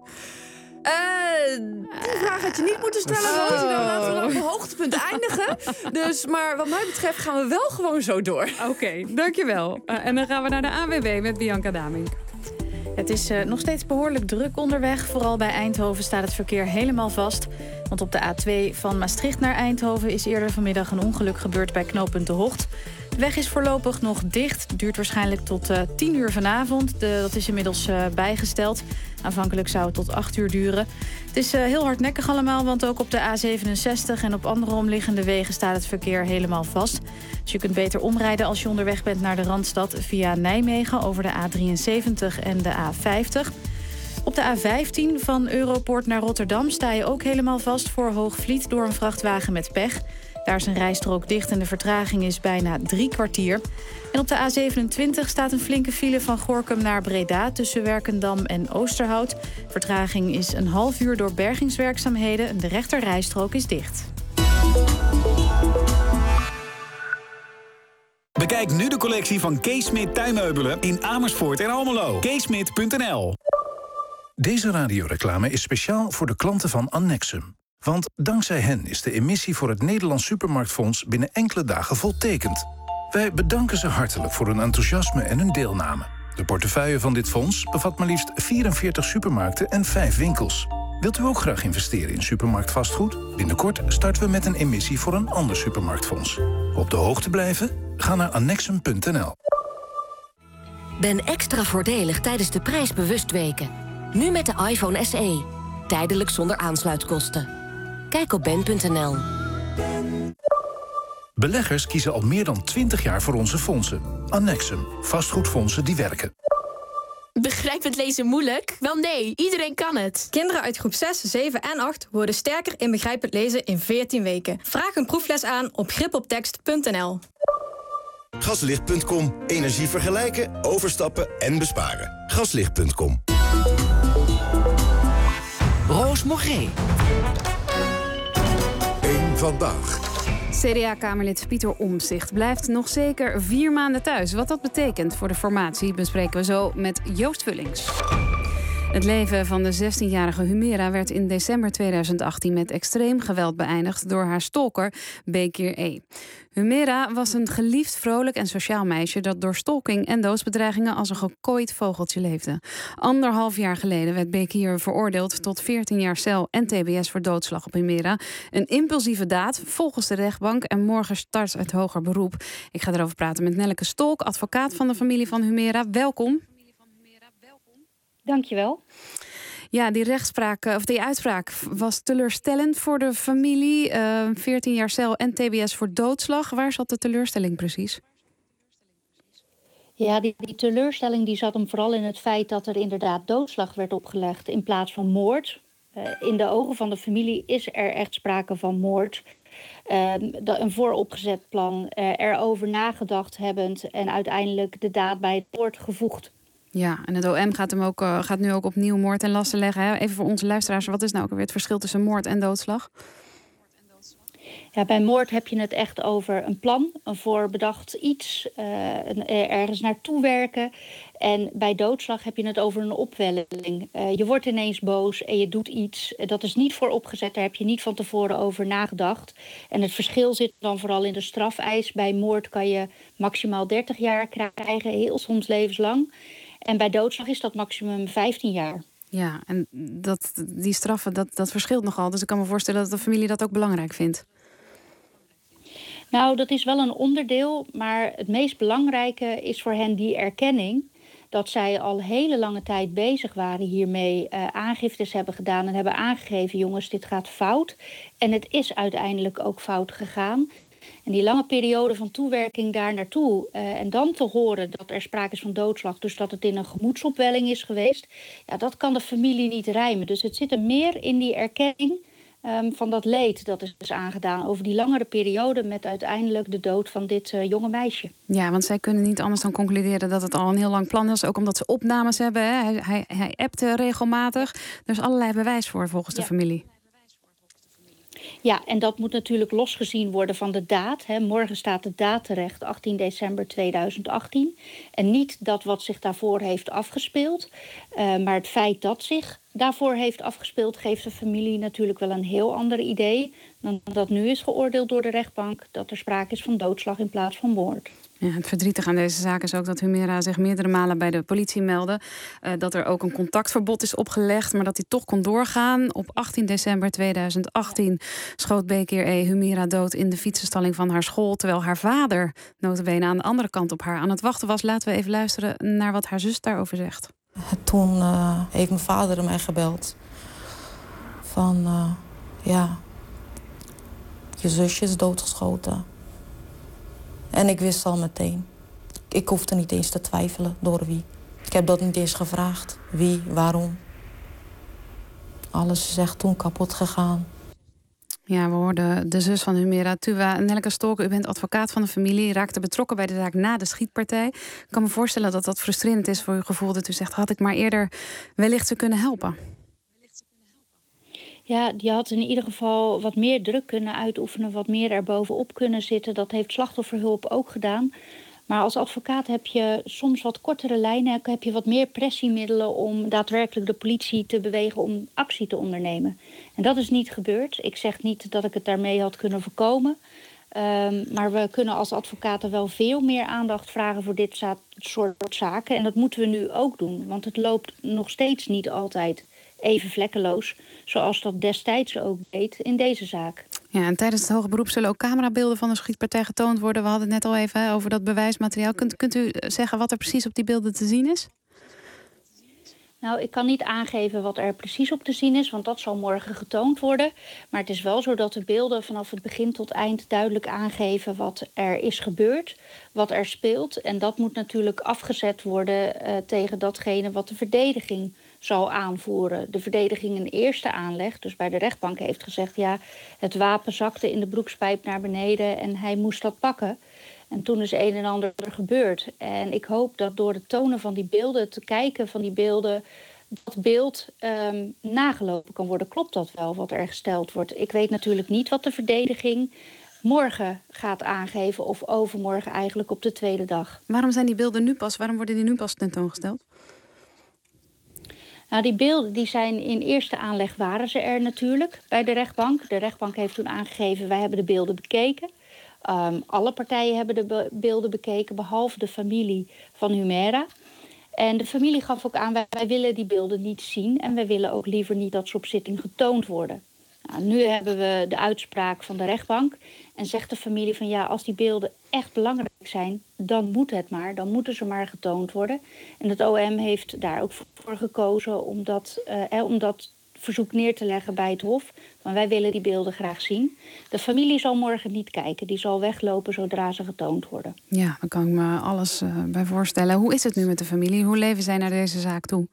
Uh, die vraag had je niet moeten stellen. Oh. Dan laten we dan op een hoogtepunt eindigen. Dus, maar wat mij betreft gaan we wel gewoon zo door. Oké, okay, dankjewel. Uh, en dan gaan we naar de A W B met Bianca Damink. Het is uh, nog steeds behoorlijk druk onderweg. Vooral bij Eindhoven staat het verkeer helemaal vast. Want op de A twee van Maastricht naar Eindhoven is eerder vanmiddag een ongeluk gebeurd bij knooppunt De Hocht. De weg is voorlopig nog dicht. Het duurt waarschijnlijk tot uh, tien uur vanavond. De, dat is inmiddels uh, bijgesteld. Aanvankelijk zou het tot acht uur duren. Het is uh, heel hardnekkig allemaal, want ook op de A zevenenzestig... en op andere omliggende wegen staat het verkeer helemaal vast. Dus je kunt beter omrijden als je onderweg bent naar de Randstad... via Nijmegen over de A drieënzeventig en de A vijftig. Op de A vijftien van Europoort naar Rotterdam sta je ook helemaal vast voor Hoogvliet door een vrachtwagen met pech. Daar is een rijstrook dicht en de vertraging is bijna drie kwartier. En op de A zevenentwintig staat een flinke file van Gorinchem naar Breda tussen Werkendam en Oosterhout. Vertraging is een half uur door bergingswerkzaamheden en de rechter rijstrook is dicht. Bekijk nu de collectie van Kees Smit tuinmeubelen in Amersfoort en Almelo. keesmit punt n l. Deze radioreclame is speciaal voor de klanten van Annexum. Want dankzij hen is de emissie voor het Nederlands Supermarktfonds binnen enkele dagen voltekend. Wij bedanken ze hartelijk voor hun enthousiasme en hun deelname. De portefeuille van dit fonds bevat maar liefst vierenveertig supermarkten en vijf winkels. Wilt u ook graag investeren in supermarktvastgoed? Binnenkort starten we met een emissie voor een ander supermarktfonds. Op de hoogte blijven? Ga naar annexum punt n l. Ben extra voordelig tijdens de prijsbewustweken. Nu met de iPhone S E. Tijdelijk zonder aansluitkosten. Kijk op ben punt n l. Beleggers kiezen al meer dan twintig jaar voor onze fondsen. Annexum. Vastgoedfondsen die werken. Begrijpend lezen moeilijk? Wel nee, iedereen kan het. Kinderen uit groep zes, zeven en acht worden sterker in begrijpend lezen in veertien weken. Vraag een proefles aan op gripoptekst punt n l. Gaslicht punt com. Energie vergelijken, overstappen en besparen. Gaslicht punt com. Roos Morgé. Eén vandaag. C D A-kamerlid Pieter Omtzigt blijft nog zeker vier maanden thuis. Wat dat betekent voor de formatie bespreken we zo met Joost Vullings. Het leven van de zestienjarige Humera werd in december tweeduizend achttien met extreem geweld beëindigd door haar stalker Bekir E. Humera was een geliefd, vrolijk en sociaal meisje dat door stalking en doodsbedreigingen als een gekooid vogeltje leefde. Anderhalf jaar geleden werd Bekir veroordeeld tot veertien jaar cel en T B S voor doodslag op Humera. Een impulsieve daad volgens de rechtbank en morgen start het hoger beroep. Ik ga erover praten met Nelleke Stolk, advocaat van de familie van Humera. Welkom. Dankjewel. Ja, die rechtspraak, of die uitspraak was teleurstellend voor de familie. Uh, veertien jaar cel en T B S voor doodslag. Waar zat de teleurstelling precies? Ja, die, die teleurstelling die zat hem vooral in het feit dat er inderdaad doodslag werd opgelegd in plaats van moord. Uh, in de ogen van de familie is er echt sprake van moord. Uh, een vooropgezet plan, uh, erover nagedacht hebbend en uiteindelijk de daad bij het moord gevoegd. Ja, en het O M gaat, hem ook, uh, gaat nu ook opnieuw moord en lasten leggen. Hè? Even voor onze luisteraars, wat is nou ook weer het verschil tussen moord en doodslag? Ja, bij moord heb je het echt over een plan, een voorbedacht iets, uh, een, ergens naartoe werken. En bij doodslag heb je het over een opwelling. Uh, je wordt ineens boos en je doet iets. Dat is niet vooropgezet, daar heb je niet van tevoren over nagedacht. En het verschil zit dan vooral in de strafeis. Bij moord kan je maximaal dertig jaar krijgen, heel soms levenslang. En bij doodslag is dat maximum vijftien jaar. Ja, en dat, die straffen, dat, dat verschilt nogal. Dus ik kan me voorstellen dat de familie dat ook belangrijk vindt. Nou, dat is wel een onderdeel. Maar het meest belangrijke is voor hen die erkenning. Dat zij al hele lange tijd bezig waren hiermee. Uh, aangiftes hebben gedaan en hebben aangegeven, jongens, dit gaat fout. En het is uiteindelijk ook fout gegaan. En die lange periode van toewerking daar naartoe. Uh, en dan te horen dat er sprake is van doodslag. Dus dat het in een gemoedsopwelling is geweest. Ja, dat kan de familie niet rijmen. Dus het zit er meer in die erkenning um, van dat leed dat is dus aangedaan. Over die langere periode met uiteindelijk de dood van dit uh, jonge meisje. Ja, want zij kunnen niet anders dan concluderen dat het al een heel lang plan was. Ook omdat ze opnames hebben. Hè? Hij, hij, hij appte regelmatig. Er is allerlei bewijs voor volgens de ja. familie. Ja, en dat moet natuurlijk losgezien worden van de daad. Hè. Morgen staat de daad terecht, achttien december tweeduizend achttien. En niet dat wat zich daarvoor heeft afgespeeld. Uh, maar het feit dat zich daarvoor heeft afgespeeld geeft de familie natuurlijk wel een heel ander idee dan dat nu is geoordeeld door de rechtbank, dat er sprake is van doodslag in plaats van moord. Ja, het verdrietige aan deze zaak is ook dat Humera zich meerdere malen bij de politie meldde. Uh, dat er ook een contactverbod is opgelegd, maar dat hij toch kon doorgaan. Op achttien december tweeduizend achttien schoot Bekir E. Humera dood in de fietsenstalling van haar school, terwijl haar vader nota bene aan de andere kant op haar aan het wachten was. Laten we even luisteren naar wat haar zus daarover zegt. Toen uh, heeft mijn vader mij gebeld. Van, uh, ja, je zusje is doodgeschoten. En ik wist al meteen. Ik hoefde niet eens te twijfelen door wie. Ik heb dat niet eens gevraagd. Wie, waarom. Alles is echt toen kapot gegaan. Ja, we hoorden de zus van Humera, Tuwa Nelleke Stolk. U bent advocaat van de familie, raakte betrokken bij de zaak na de schietpartij. Ik kan me voorstellen dat dat frustrerend is voor uw gevoel. Dat u zegt, had ik maar eerder wellicht ze kunnen helpen. Ja, die had in ieder geval wat meer druk kunnen uitoefenen, wat meer erbovenop kunnen zitten. Dat heeft slachtofferhulp ook gedaan. Maar als advocaat heb je soms wat kortere lijnen, heb je wat meer pressiemiddelen om daadwerkelijk de politie te bewegen om actie te ondernemen. En dat is niet gebeurd. Ik zeg niet dat ik het daarmee had kunnen voorkomen. Um, maar we kunnen als advocaten wel veel meer aandacht vragen voor dit soort zaken. En dat moeten we nu ook doen. Want het loopt nog steeds niet altijd even vlekkeloos. Zoals dat destijds ook deed in deze zaak. Ja, en tijdens het hoge beroep zullen ook camerabeelden van de schietpartij getoond worden. We hadden het net al even hè, over dat bewijsmateriaal. Kunt, kunt u zeggen wat er precies op die beelden te zien is? Nou, ik kan niet aangeven wat er precies op te zien is, want dat zal morgen getoond worden. Maar het is wel zo dat de beelden vanaf het begin tot eind duidelijk aangeven wat er is gebeurd, wat er speelt. En dat moet natuurlijk afgezet worden uh, tegen datgene wat de verdediging zal aanvoeren. De verdediging in eerste aanleg, dus bij de rechtbank, heeft gezegd, ja, het wapen zakte in de broekspijp naar beneden en hij moest dat pakken. En toen is een en ander gebeurd. En ik hoop dat door het tonen van die beelden, het kijken van die beelden, dat beeld um, nagelopen kan worden. Klopt dat wel, wat er gesteld wordt? Ik weet natuurlijk niet wat de verdediging morgen gaat aangeven of overmorgen eigenlijk op de tweede dag. Waarom zijn die beelden nu pas? Waarom worden die nu pas tentoongesteld? Nou, die beelden die zijn in eerste aanleg waren ze er natuurlijk bij de rechtbank. De rechtbank heeft toen aangegeven, wij hebben de beelden bekeken. Um, alle partijen hebben de be- beelden bekeken, behalve de familie van Humera. En de familie gaf ook aan, wij, wij willen die beelden niet zien en wij willen ook liever niet dat ze op zitting getoond worden. Nou, nu hebben we de uitspraak van de rechtbank en zegt de familie van ja, als die beelden echt belangrijk zijn, dan moet het maar, dan moeten ze maar getoond worden. En het O M heeft daar ook voor gekozen om dat, uh, eh, om dat verzoek neer te leggen bij het Hof. Maar wij willen die beelden graag zien. De familie zal morgen niet kijken. Die zal weglopen zodra ze getoond worden. Ja, daar kan ik me alles uh, bij voorstellen. Hoe is het nu met de familie? Hoe leven zij naar deze zaak toe?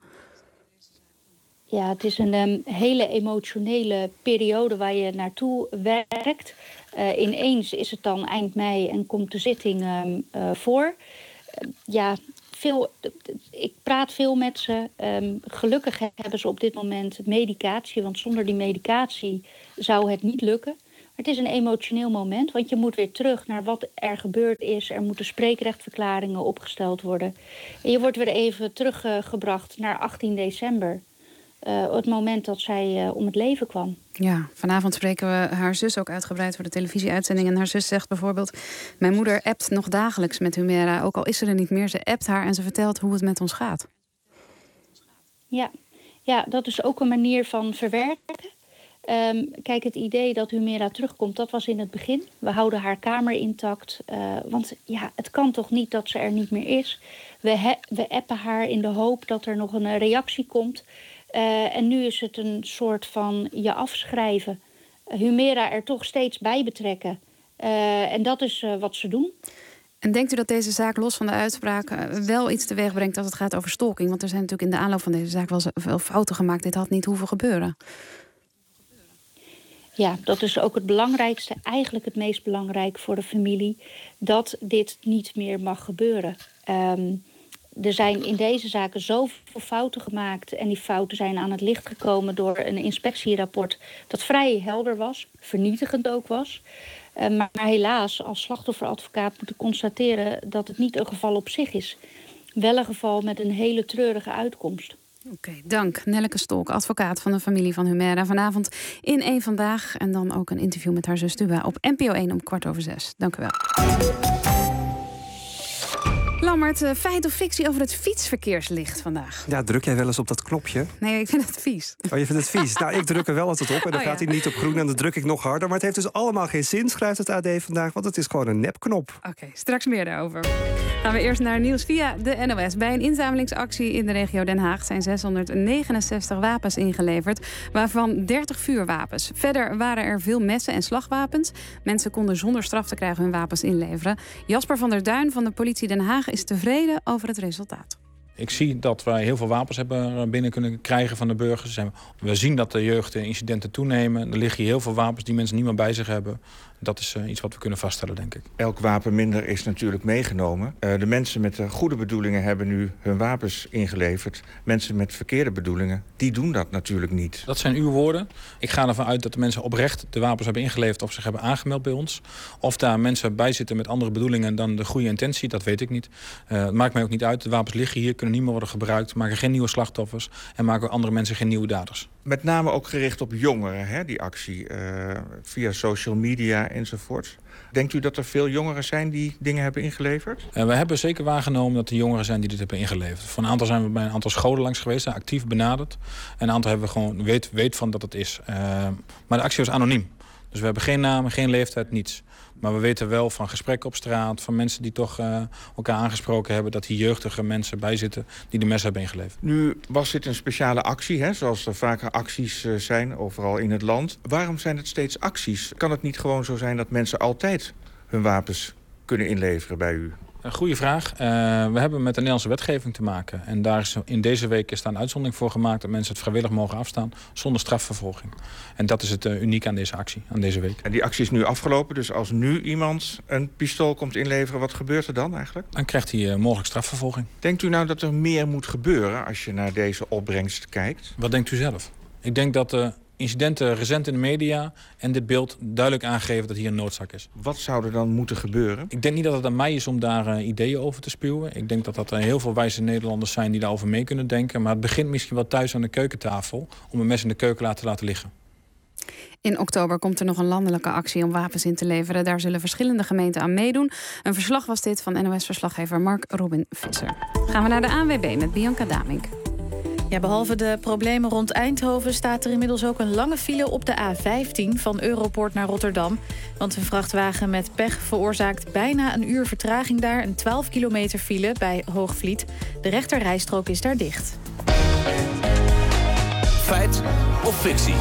Ja, het is een um, hele emotionele periode waar je naartoe werkt. Uh, ineens is het dan eind mei en komt de zitting um, uh, voor. Uh, ja... Veel, ik praat veel met ze. Um, gelukkig hebben ze op dit moment medicatie. Want zonder die medicatie zou het niet lukken. Maar het is een emotioneel moment. Want je moet weer terug naar wat er gebeurd is. Er moeten spreekrechtverklaringen opgesteld worden. En je wordt weer even teruggebracht naar achttien december. Uh, het moment dat zij uh, om het leven kwam. Ja, vanavond spreken we haar zus ook uitgebreid voor de televisieuitzending. En haar zus zegt bijvoorbeeld, mijn moeder appt nog dagelijks met Humera. Ook al is ze er niet meer, ze appt haar en ze vertelt hoe het met ons gaat. Ja, ja, dat is ook een manier van verwerken. Um, kijk, het idee dat Humera terugkomt, dat was in het begin. We houden haar kamer intact. Uh, want ja, het kan toch niet dat ze er niet meer is. We, he- we appen haar in de hoop dat er nog een reactie komt. Uh, en nu is het een soort van je afschrijven. Uh, Humera er toch steeds bij betrekken. Uh, en dat is uh, wat ze doen. En denkt u dat deze zaak, los van de uitspraak, uh, wel iets teweeg brengt als het gaat over stalking? Want er zijn natuurlijk in de aanloop van deze zaak wel, wel fouten gemaakt. Dit had niet hoeven gebeuren. Ja, dat is ook het belangrijkste, eigenlijk het meest belangrijk voor de familie, dat dit niet meer mag gebeuren. Um, Er zijn in deze zaken zoveel fouten gemaakt en die fouten zijn aan het licht gekomen door een inspectierapport dat vrij helder was, vernietigend ook was. Uh, maar, maar helaas, als slachtofferadvocaat moet ik constateren dat het niet een geval op zich is. Wel een geval met een hele treurige uitkomst. Oké, okay, dank. Nelleke Stolk, advocaat van de familie van Humera. Vanavond in één Vandaag en dan ook een interview met haar zus Tuba op N P O één om kwart over zes. Dank u wel. Lammert, uh, feit of fictie over het fietsverkeerslicht vandaag? Ja, druk jij wel eens op dat knopje? Nee, ik vind het vies. Oh, je vindt het vies? Nou, ik druk er wel altijd op en dan oh, gaat ja. hij niet op groen en dan druk ik nog harder. Maar het heeft dus allemaal geen zin, schrijft het A D vandaag, want het is gewoon een nepknop. Oké, okay, straks meer daarover. Gaan we eerst naar nieuws via de N O S. Bij een inzamelingsactie in de regio Den Haag zijn zeshonderdnegenenzestig wapens ingeleverd, waarvan dertig vuurwapens. Verder waren er veel messen en slagwapens. Mensen konden zonder straf te krijgen hun wapens inleveren. Jasper van der Duin van de politie Den Haag is tevreden over het resultaat. Ik zie dat wij heel veel wapens hebben binnen kunnen krijgen van de burgers. We zien dat de jeugdincidenten toenemen. Er liggen hier heel veel wapens die mensen niet meer bij zich hebben. Dat is uh, iets wat we kunnen vaststellen, denk ik. Elk wapen minder is natuurlijk meegenomen. Uh, de mensen met de goede bedoelingen hebben nu hun wapens ingeleverd. Mensen met verkeerde bedoelingen, die doen dat natuurlijk niet. Dat zijn uw woorden. Ik ga ervan uit dat de mensen oprecht de wapens hebben ingeleverd of zich hebben aangemeld bij ons. Of daar mensen bij zitten met andere bedoelingen dan de goede intentie, dat weet ik niet. Uh, het maakt mij ook niet uit. De wapens liggen hier, kunnen niet meer worden gebruikt, maken geen nieuwe slachtoffers en maken andere mensen geen nieuwe daders. Met name ook gericht op jongeren, hè, die actie, uh, via social media enzovoort. Denkt u dat er veel jongeren zijn die dingen hebben ingeleverd? Uh, we hebben zeker waargenomen dat er jongeren zijn die dit hebben ingeleverd. Voor een aantal zijn we bij een aantal scholen langs geweest, actief benaderd. En een aantal hebben we gewoon weet, weet van dat het is. Uh, maar de actie was anoniem. Dus we hebben geen naam, geen leeftijd, niets. Maar we weten wel van gesprekken op straat, van mensen die toch uh, elkaar aangesproken hebben, dat hier jeugdige mensen bij zitten die de mes hebben ingeleverd. Nu was dit een speciale actie, hè, zoals er vaker acties uh, zijn, overal in het land. Waarom zijn het steeds acties? Kan het niet gewoon zo zijn dat mensen altijd hun wapens kunnen inleveren bij u? Een goede vraag. Uh, we hebben met de Nederlandse wetgeving te maken. En daar is in deze week is daar een uitzondering voor gemaakt dat mensen het vrijwillig mogen afstaan zonder strafvervolging. En dat is het uh, uniek aan deze actie, aan deze week. En die actie is nu afgelopen, dus als nu iemand een pistool komt inleveren, wat gebeurt er dan eigenlijk? Dan krijgt hij uh, mogelijk strafvervolging. Denkt u nou dat er meer moet gebeuren als je naar deze opbrengst kijkt? Wat denkt u zelf? Ik denk dat uh, incidenten recent in de media en dit beeld duidelijk aangeven dat hier een noodzaak is. Wat zou er dan moeten gebeuren? Ik denk niet dat het aan mij is om daar uh, ideeën over te spuwen. Ik denk dat dat uh, heel veel wijze Nederlanders zijn die daarover mee kunnen denken. Maar het begint misschien wel thuis aan de keukentafel om een mes in de keuken laten laten liggen. In oktober komt er nog een landelijke actie om wapens in te leveren. Daar zullen verschillende gemeenten aan meedoen. Een verslag was dit van N O S-verslaggever Mark Robin Visser. Gaan we naar de A N W B met Bianca Damink. Ja, behalve de problemen rond Eindhoven staat er inmiddels ook een lange file op de A vijftien van Europoort naar Rotterdam. Want een vrachtwagen met pech veroorzaakt bijna een uur vertraging daar. Een twaalf kilometer file bij Hoogvliet. De rechterrijstrook is daar dicht. Feit of fictie?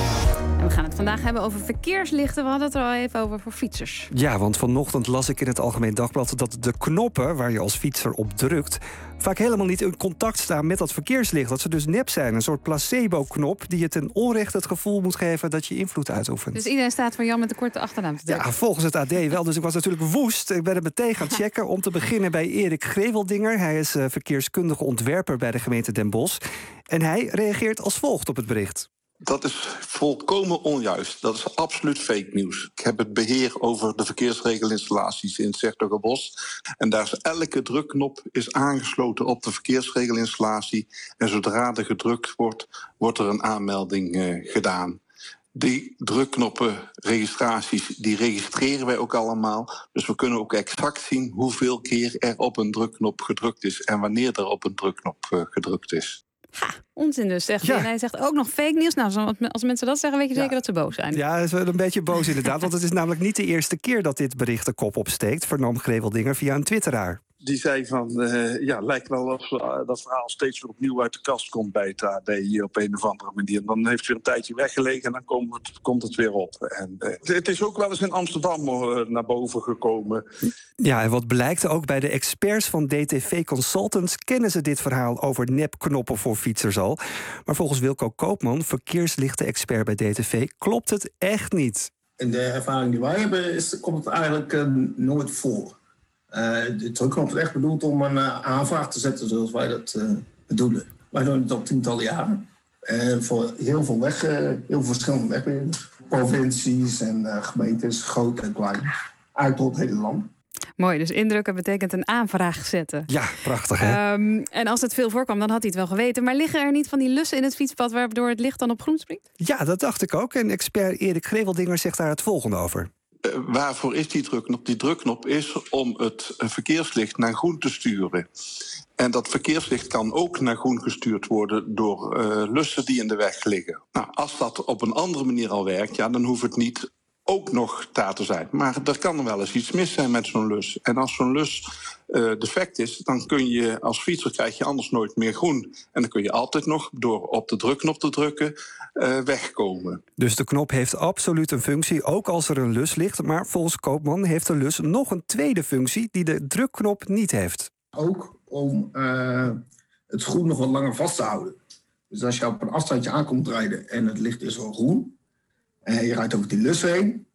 En we gaan het vandaag hebben over verkeerslichten. We hadden het er al even over voor fietsers. Ja, want vanochtend las ik in het Algemeen Dagblad dat de knoppen waar je als fietser op drukt vaak helemaal niet in contact staan met dat verkeerslicht. Dat ze dus nep zijn. Een soort placebo-knop die je ten onrechte het gevoel moet geven dat je invloed uitoefent. Dus iedereen staat voor Jan met de korte achternaam te drukken. Ja, volgens het A D wel. Dus ik was natuurlijk woest. Ik ben het meteen gaan checken. Om te beginnen bij Erik Greveldinger. Hij is uh, verkeerskundige ontwerper bij de gemeente Den Bosch. En hij reageert als volgt op het bericht. Dat is volkomen onjuist. Dat is absoluut fake nieuws. Ik heb het beheer over de verkeersregelinstallaties in 't Zertogenbosch. En daar is elke drukknop is aangesloten op de verkeersregelinstallatie. En zodra er gedrukt wordt, wordt er een aanmelding uh, gedaan. Die drukknoppenregistraties, die registreren wij ook allemaal. Dus we kunnen ook exact zien hoeveel keer er op een drukknop gedrukt is en wanneer er op een drukknop uh, gedrukt is. Ha, onzin dus, zegt hij. Ja. En hij zegt ook nog fake nieuws. Nou, als mensen dat zeggen, weet je zeker ja. dat ze boos zijn. Ja, dat is wel een beetje boos inderdaad. Want het is namelijk niet de eerste keer dat dit bericht de kop opsteekt, vernam Greveldinger via een twitteraar. Die zei van, uh, ja, lijkt wel of uh, dat verhaal steeds weer opnieuw uit de kast komt bij het A D hier op een of andere manier. Dan heeft het weer een tijdje weggelegen en dan komt het, komt het weer op. En, uh, het is ook wel eens in Amsterdam uh, naar boven gekomen. Ja, en wat blijkt ook bij de experts van D T V Consultants kennen ze dit verhaal over nepknoppen voor fietsers al. Maar volgens Wilco Koopman, verkeerslichten-expert bij D T V, klopt het echt niet. In de ervaring die wij hebben, is, komt het eigenlijk uh, nooit voor. Uh, de drukknop is echt bedoeld om een uh, aanvraag te zetten zoals wij dat uh, bedoelen. Wij doen het al tientallen jaren. Uh, voor heel veel weg, uh, heel veel verschillende wegbeheerders. Provincies en uh, gemeentes, groot en klein. Uit tot het hele land. Mooi, dus indrukken betekent een aanvraag zetten. Ja, prachtig hè? Um, en als het veel voorkwam, dan had hij het wel geweten. Maar liggen er niet van die lussen in het fietspad waardoor het licht dan op groen springt? Ja, dat dacht ik ook. En expert Erik Greveldinger zegt daar het volgende over. Uh, waarvoor is die drukknop? Die drukknop is om het uh, verkeerslicht naar groen te sturen. En dat verkeerslicht kan ook naar groen gestuurd worden door uh, lussen die in de weg liggen. Nou, als dat op een andere manier al werkt, ja, dan hoeft het niet ook nog daar te zijn. Maar er kan er wel eens iets mis zijn met zo'n lus. En als zo'n lus uh, defect is, dan kun je als fietser krijg je anders nooit meer groen. En dan kun je altijd nog door op de drukknop te drukken uh, wegkomen. Dus de knop heeft absoluut een functie, ook als er een lus ligt. Maar volgens Koopman heeft de lus nog een tweede functie die de drukknop niet heeft. Ook om uh, het groen nog wat langer vast te houden. Dus als je op een afstandje aankomt rijden en het licht is al groen en je rijdt over die lus heen,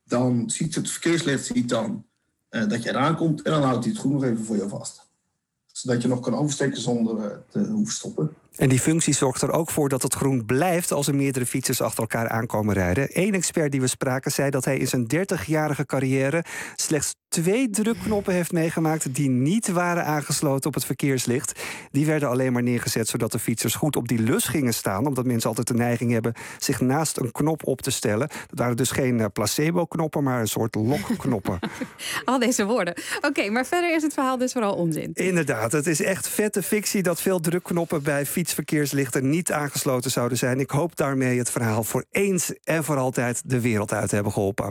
dan ziet het verkeerslicht ziet dan, uh, dat je eraan komt en dan houdt hij het groen nog even voor je vast. Zodat je nog kan oversteken zonder uh, te hoeven stoppen. En die functie zorgt er ook voor dat het groen blijft als er meerdere fietsers achter elkaar aankomen rijden. Eén expert die we spraken zei dat hij in zijn dertigjarige carrière slechts twee drukknoppen heeft meegemaakt die niet waren aangesloten op het verkeerslicht. Die werden alleen maar neergezet zodat de fietsers goed op die lus gingen staan, omdat mensen altijd de neiging hebben zich naast een knop op te stellen. Dat waren dus geen placebo-knoppen, maar een soort lokknoppen. Al deze woorden. Oké, okay, maar verder is het verhaal dus vooral onzin. Inderdaad, het is echt vette fictie dat veel drukknoppen bij fietsverkeerslichten niet aangesloten zouden zijn. Ik hoop daarmee het verhaal voor eens en voor altijd de wereld uit te hebben geholpen.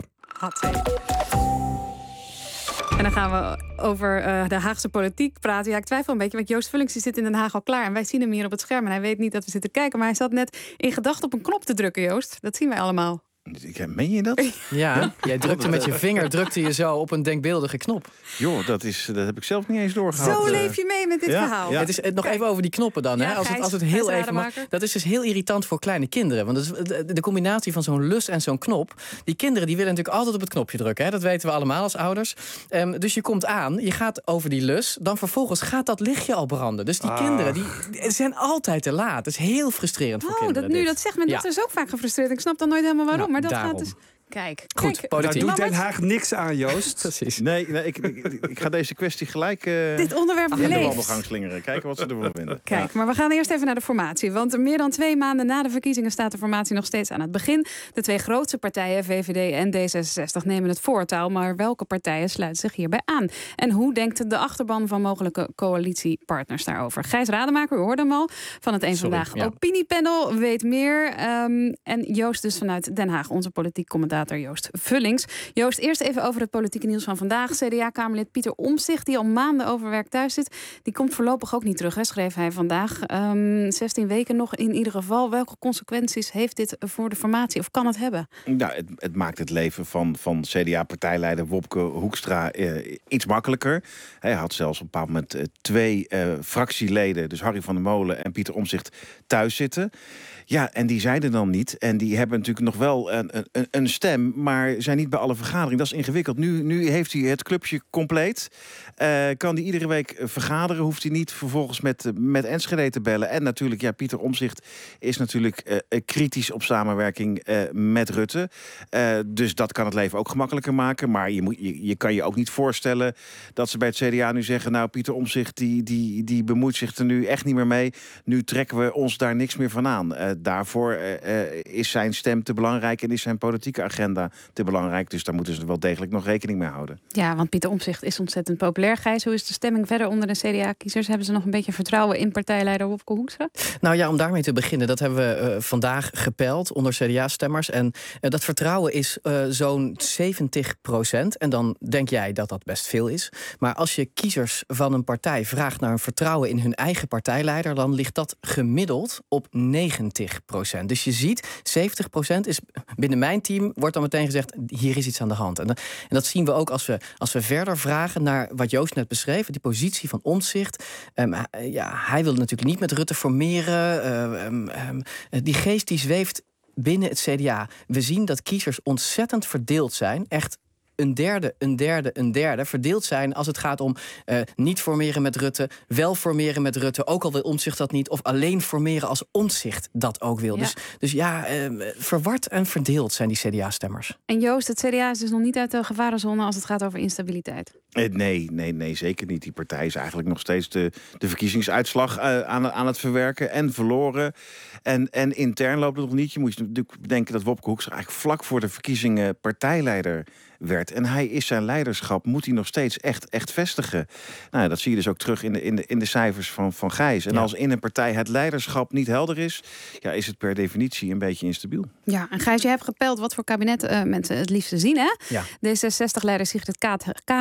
En dan gaan we over uh, de Haagse politiek praten. Ja, ik twijfel een beetje, want Joost Vullings zit in Den Haag al klaar. En wij zien hem hier op het scherm en hij weet niet dat we zitten kijken. Maar hij zat net in gedachten op een knop te drukken, Joost. Dat zien wij allemaal. Meen je dat? Ja, jij drukte met je vinger drukte je zo op een denkbeeldige knop. Joh, dat, is, dat heb ik zelf niet eens doorgehad. Zo leef je mee met dit ja, verhaal. Ja. Het is het, nog even over die knoppen dan. Ja, hè? Als, Gijs, het, als het heel Gijs even mag. Dat is dus heel irritant voor kleine kinderen. Want het is de, de combinatie van zo'n lus en zo'n knop. Die kinderen die willen natuurlijk altijd op het knopje drukken. Hè? Dat weten we allemaal als ouders. Um, dus je komt aan, je gaat over die lus. Dan vervolgens gaat dat lichtje al branden. Dus die ah. kinderen die, die zijn altijd te laat. Dat is heel frustrerend voor oh, kinderen. Dat, nu dit. dat zegt men, ja. dat is ook vaak gefrustreerd. Ik snap dan nooit helemaal waarom. Nou, maar dat daarom. gaat dus... Kijk, goed, kijk, politiek. Daar doet Den Haag niks aan, Joost. Precies. Nee, nee ik, ik, ik ga deze kwestie gelijk uh, Dit onderwerp in de leeft. wandelgang slingeren. Kijken wat ze ervan vinden. Kijk, maar we gaan eerst even naar de formatie. Want meer dan twee maanden na de verkiezingen staat de formatie nog steeds aan het begin. De twee grootste partijen, V V D en D zesenzestig, nemen het voortouw. Maar welke partijen sluiten zich hierbij aan? En hoe denkt de achterban van mogelijke coalitiepartners daarover? Gijs Rademaker, u hoorde hem al, van het Eén Vandaag ja. Opiniepanel, weet meer. Um, en Joost dus vanuit Den Haag, onze politiek commentator Joost Vullings. Joost, eerst even over het politieke nieuws van vandaag. C D A-Kamerlid Pieter Omtzigt, die al maanden overwerkt thuis zit, die komt voorlopig ook niet terug, hè, schreef hij vandaag. Um, zestien weken nog in ieder geval. Welke consequenties heeft dit voor de formatie? Of kan het hebben? Nou, het, het maakt het leven van, van C D A-partijleider Wopke Hoekstra uh, iets makkelijker. Hij had zelfs op een bepaald moment uh, twee uh, fractieleden, dus Harry van der Molen en Pieter Omtzigt, thuis zitten. Ja, en die zeiden dan niet. En die hebben natuurlijk nog wel een, een, een stem, maar zijn niet bij alle vergaderingen. Dat is ingewikkeld. Nu, nu heeft hij het clubje compleet. Uh, kan hij iedere week vergaderen. Hoeft hij niet vervolgens met, met Enschede te bellen. En natuurlijk, ja, Pieter Omtzigt is natuurlijk uh, kritisch op samenwerking uh, met Rutte. Uh, dus dat kan het leven ook gemakkelijker maken. Maar je, moet, je, je kan je ook niet voorstellen dat ze bij het C D A nu zeggen, nou, Pieter Omtzigt die, die, die bemoeit zich er nu echt niet meer mee. Nu trekken we ons daar niks meer van aan. Uh, daarvoor uh, is zijn stem te belangrijk en is zijn politieke agenda te belangrijk. Dus daar moeten ze wel degelijk nog rekening mee houden. Ja, want Pieter Omtzigt is ontzettend populair. Gijs, hoe is de stemming verder onder de C D A-kiezers? Hebben ze nog een beetje vertrouwen in partijleider Wopke Hoekstra? Nou ja, om daarmee te beginnen, dat hebben we uh, vandaag gepeild onder C D A-stemmers. En uh, dat vertrouwen is uh, zo'n zeventig procent. En dan denk jij dat dat best veel is. Maar als je kiezers van een partij vraagt naar een vertrouwen in hun eigen partijleider, dan ligt dat gemiddeld op negentig procent. Dus je ziet, zeventig procent is binnen mijn team, wordt dan meteen gezegd, hier is iets aan de hand. En, en dat zien we ook als we, als we verder vragen naar wat Joost net beschreef, die positie van Omtzigt. Um, ja, hij wil natuurlijk niet met Rutte formeren. Uh, um, um, die geest die zweeft binnen het C D A. We zien dat kiezers ontzettend verdeeld zijn. Echt een derde, een derde, een derde verdeeld zijn als het gaat om uh, niet formeren met Rutte, wel formeren met Rutte, ook al wil Omtzigt dat niet, of alleen formeren als Omtzigt dat ook wil. Ja. Dus, dus ja, uh, verward en verdeeld zijn die C D A-stemmers. En Joost, het C D A is dus nog niet uit de gevarenzone als het gaat over instabiliteit? Nee, nee, nee, zeker niet. Die partij is eigenlijk nog steeds de, de verkiezingsuitslag uh, aan, aan het verwerken en verloren. En, en intern loopt het nog niet. Je moet natuurlijk bedenken dat Wopke Hoekstra eigenlijk vlak voor de verkiezingen partijleider werd. En hij is zijn leiderschap, moet hij nog steeds echt, echt vestigen. Nou, dat zie je dus ook terug in de, in de, in de cijfers van, van Gijs. En ja. als in een partij het leiderschap niet helder is, ja, is het per definitie een beetje instabiel. Ja, en Gijs, je hebt gepeld wat voor kabinet uh, mensen het liefste zien, hè? Ja. D zesenzestig-leider Sigrid Kaag heeft vorige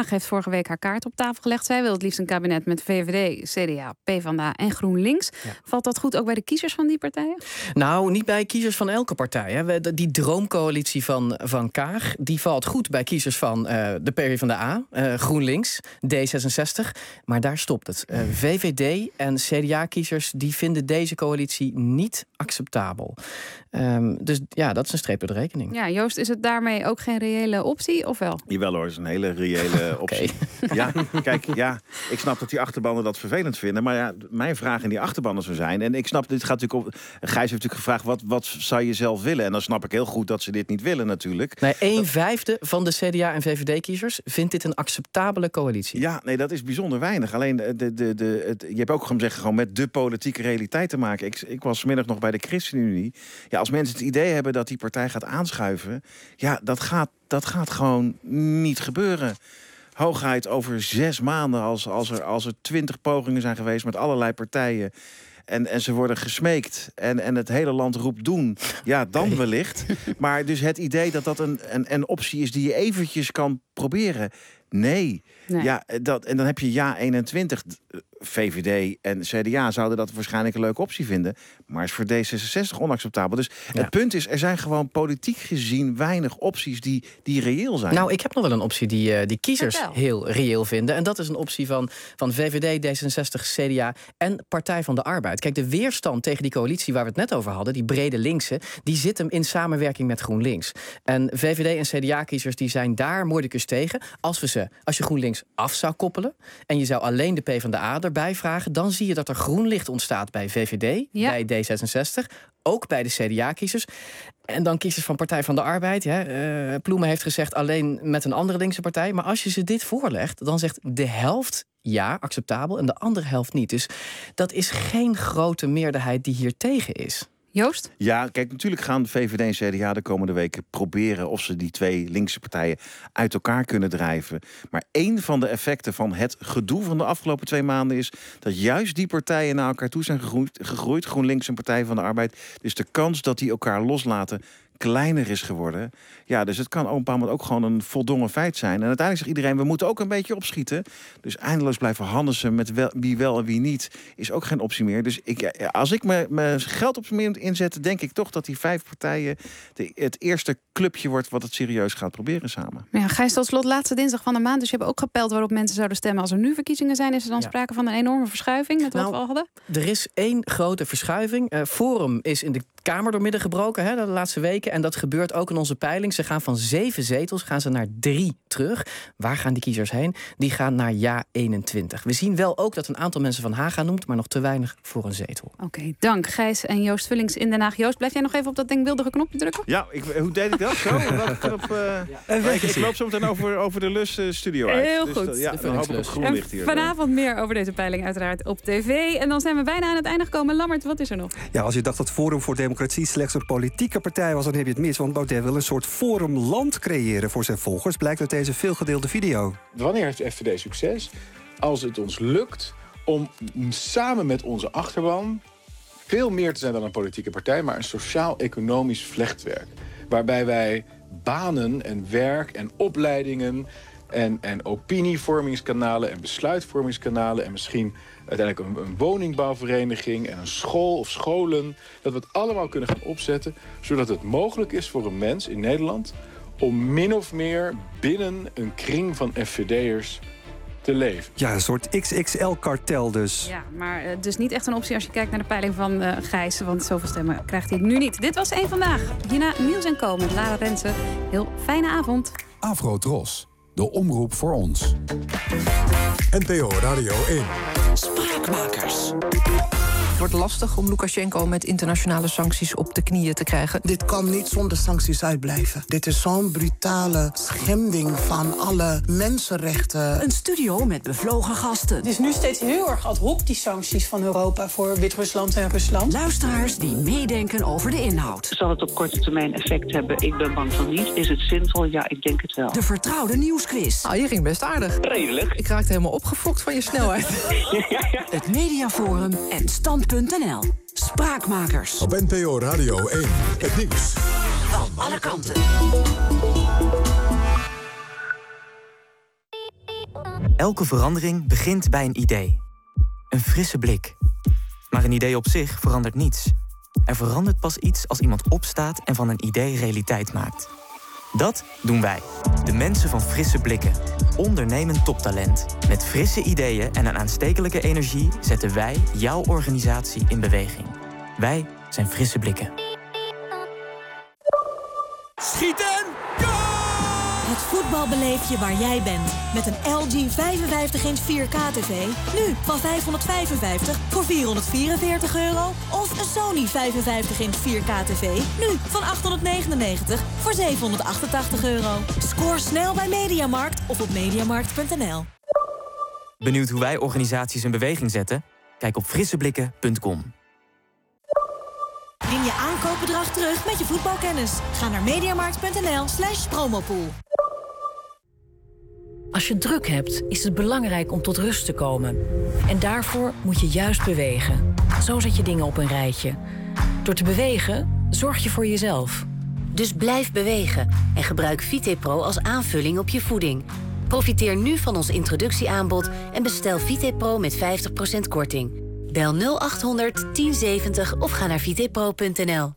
vorige week haar kaart op tafel gelegd. Zij wil het liefst een kabinet met V V D, C D A, PvdA en GroenLinks. Ja. Valt dat goed ook bij de kiezers van die partijen? Nou, niet bij kiezers van elke partij. Hè. Die droomcoalitie van, van Kaag, die valt goed bij kiezers van uh, de PvdA, uh, GroenLinks, D zesenzestig. Maar daar stopt het. Uh, V V D en C D A-kiezers die vinden deze coalitie niet acceptabel. Um, dus ja, dat is een streep door de rekening. Ja, Joost, is het daarmee ook geen reële optie, of wel? Jawel hoor, het is een hele reële optie. Okay. Ja, kijk, ja, ik snap dat die achterbannen dat vervelend vinden. Maar ja, mijn vraag in die achterbannen zou zijn... en ik snap, dit gaat natuurlijk op... Gijs heeft natuurlijk gevraagd, wat, wat zou je zelf willen? En dan snap ik heel goed dat ze dit niet willen natuurlijk. Nee, een vijfde van de C D A en V V D-kiezers vindt dit een acceptabele coalitie. Ja, nee, dat is bijzonder weinig. Alleen, de, de, de, het, je hebt ook gewoon, zeggen, gewoon met de politieke realiteit te maken. Ik, ik was 's middag nog bij de ChristenUnie. Ja, als mensen het idee hebben dat die partij gaat aanschuiven... ja, dat gaat, dat gaat gewoon niet gebeuren. Hooguit over zes maanden, als, als er als er twintig pogingen zijn geweest met allerlei partijen... En, en ze worden gesmeekt en, en het hele land roept doen. Ja, dan nee. wellicht. Maar dus het idee dat dat een, een, een optie is die je eventjes kan proberen... Nee. nee. Ja, dat, en dan heb je ja eenentwintig. V V D en C D A zouden dat waarschijnlijk een leuke optie vinden. Maar is voor D zesenzestig onacceptabel. Dus ja. het punt is, er zijn gewoon politiek gezien weinig opties die, die reëel zijn. Nou, ik heb nog wel een optie die, uh, die kiezers Vertel. heel reëel vinden. En dat is een optie van, van V V D, D zesenzestig, C D A en Partij van de Arbeid. Kijk, de weerstand tegen die coalitie waar we het net over hadden, die brede linkse, die zit hem in samenwerking met GroenLinks. En V V D en C D A-kiezers die zijn daar moordicus tegen. Als we ze, als je GroenLinks af zou koppelen en je zou alleen de PvdA erbij vragen, dan zie je dat er groen licht ontstaat bij V V D, ja. bij D zesenzestig, ook bij de C D A-kiezers. En dan kiezers van Partij van de Arbeid. Hè. Uh, Ploemen heeft gezegd alleen met een andere linkse partij. Maar als je ze dit voorlegt, dan zegt de helft ja, acceptabel, en de andere helft niet. Dus dat is geen grote meerderheid die hier tegen is. Joost? Ja, kijk, natuurlijk gaan V V D en C D A de komende weken proberen of ze die twee linkse partijen uit elkaar kunnen drijven. Maar één van de effecten van het gedoe van de afgelopen twee maanden is dat juist die partijen naar elkaar toe zijn gegroeid, gegroeid GroenLinks en Partij van de Arbeid. Dus de kans dat die elkaar loslaten kleiner is geworden. Ja, dus het kan op een bepaald moment ook gewoon een voldongen feit zijn. En uiteindelijk zegt iedereen, we moeten ook een beetje opschieten. Dus eindeloos blijven handelen met wel, wie wel en wie niet, is ook geen optie meer. Dus ik, als ik mijn geld op zijn moet inzetten, denk ik toch dat die vijf partijen de, het eerste clubje wordt wat het serieus gaat proberen samen. Ja, Gijs, tot slot, laatste dinsdag van de maand. Dus je hebt ook gepeld waarop mensen zouden stemmen als er nu verkiezingen zijn. Is er dan ja. sprake van een enorme verschuiving met wat nou, we al hadden? Er is één grote verschuiving. Uh, Forum is in de Kamer doormidden gebroken hè, de laatste weken. En dat gebeurt ook in onze peiling. Ze gaan van zeven zetels gaan ze naar drie terug. Waar gaan die kiezers heen? Die gaan naar ja eenentwintig. We zien wel ook dat een aantal mensen Van Haga noemt, maar nog te weinig voor een zetel. Oké, okay, dank Gijs en Joost Vullings in Den Haag. Joost, blijf jij nog even op dat denkbeeldige knopje drukken? Ja, ik, hoe deed ik dat? Zo? Op, uh, ja. ik, ik loop zo meteen over, over de Lus uh, studio uit. Heel goed. Dus, uh, ja, dan hoop ik op groen licht hier. Vanavond meer over deze peiling uiteraard op tv. En dan zijn we bijna aan het einde gekomen. Lammert, wat is er nog? Ja, als je dacht dat Forum voor Democratie slechts een politieke partij was, dan heb je het mis. Want Baudet wil een soort forumland creëren voor zijn volgers. Blijkt uit deze veelgedeelde video. Wanneer heeft de F V D succes? Als het ons lukt om samen met onze achterban veel meer te zijn dan een politieke partij, maar een sociaal-economisch vlechtwerk. Waarbij wij banen en werk en opleidingen en, en opinievormingskanalen en besluitvormingskanalen en misschien uiteindelijk een, een woningbouwvereniging en een school of scholen, dat we het allemaal kunnen gaan opzetten, zodat het mogelijk is voor een mens in Nederland om min of meer binnen een kring van F V D'ers te leven. Ja, een soort X X L-kartel dus. Ja, maar uh, dus niet echt een optie als je kijkt naar de peiling van uh, Gijs, want zoveel stemmen krijgt hij nu niet. Dit was één Vandaag. Hierna Nieuws en Co met Lara Rensen. Heel fijne avond. Afro-Tros, de omroep voor ons. N P O Radio één. Spraakmakers. Het wordt lastig om Lukasjenko met internationale sancties op de knieën te krijgen. Dit kan niet zonder sancties uitblijven. Dit is zo'n brutale schending van alle mensenrechten. Een studio met bevlogen gasten. Het is nu steeds heel erg ad hoc, die sancties van Europa voor Wit-Rusland en Rusland. Luisteraars die meedenken over de inhoud. Zal het op korte termijn effect hebben? Ik ben bang van niet. Is het zinvol? Ja, ik denk het wel. De vertrouwde nieuwsquiz. Ah, je ging best aardig. Redelijk. Ik raakte helemaal opgefokt van je snelheid. Het Mediaforum en Stand punt n l. Spraakmakers. Op N P O Radio één. Het nieuws van alle kanten. Elke verandering begint bij een idee. Een frisse blik. Maar een idee op zich verandert niets. Er verandert pas iets als iemand opstaat en van een idee realiteit maakt. Dat doen wij, de mensen van Frisse Blikken. Ondernemend toptalent. Met frisse ideeën en een aanstekelijke energie zetten wij jouw organisatie in beweging. Wij zijn Frisse Blikken. Schieten! Het voetbal beleef je waar jij bent. Met een L G vijfenvijftig inch vier K tv. Nu van vijfhonderdvijfenvijftig voor vierhonderdvierenveertig euro. Of een Sony vijfenvijftig inch vier K tv. Nu van achthonderdnegenennegentig voor zevenhonderdachtentachtig euro. Scoor snel bij Mediamarkt of op mediamarkt punt n l. Benieuwd hoe wij organisaties in beweging zetten? Kijk op frisseblikken punt com. Win je aankoopbedrag terug met je voetbalkennis. Ga naar mediamarkt punt n l slash promopool. Als je druk hebt, is het belangrijk om tot rust te komen. En daarvoor moet je juist bewegen. Zo zet je dingen op een rijtje. Door te bewegen, zorg je voor jezelf. Dus blijf bewegen en gebruik VitePro als aanvulling op je voeding. Profiteer nu van ons introductieaanbod en bestel VitePro met vijftig procent korting. Bel nul achthonderd tien zeventig of ga naar vitepro punt n l.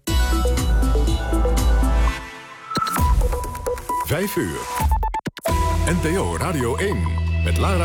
Vijf uur. N P O Radio één met Lara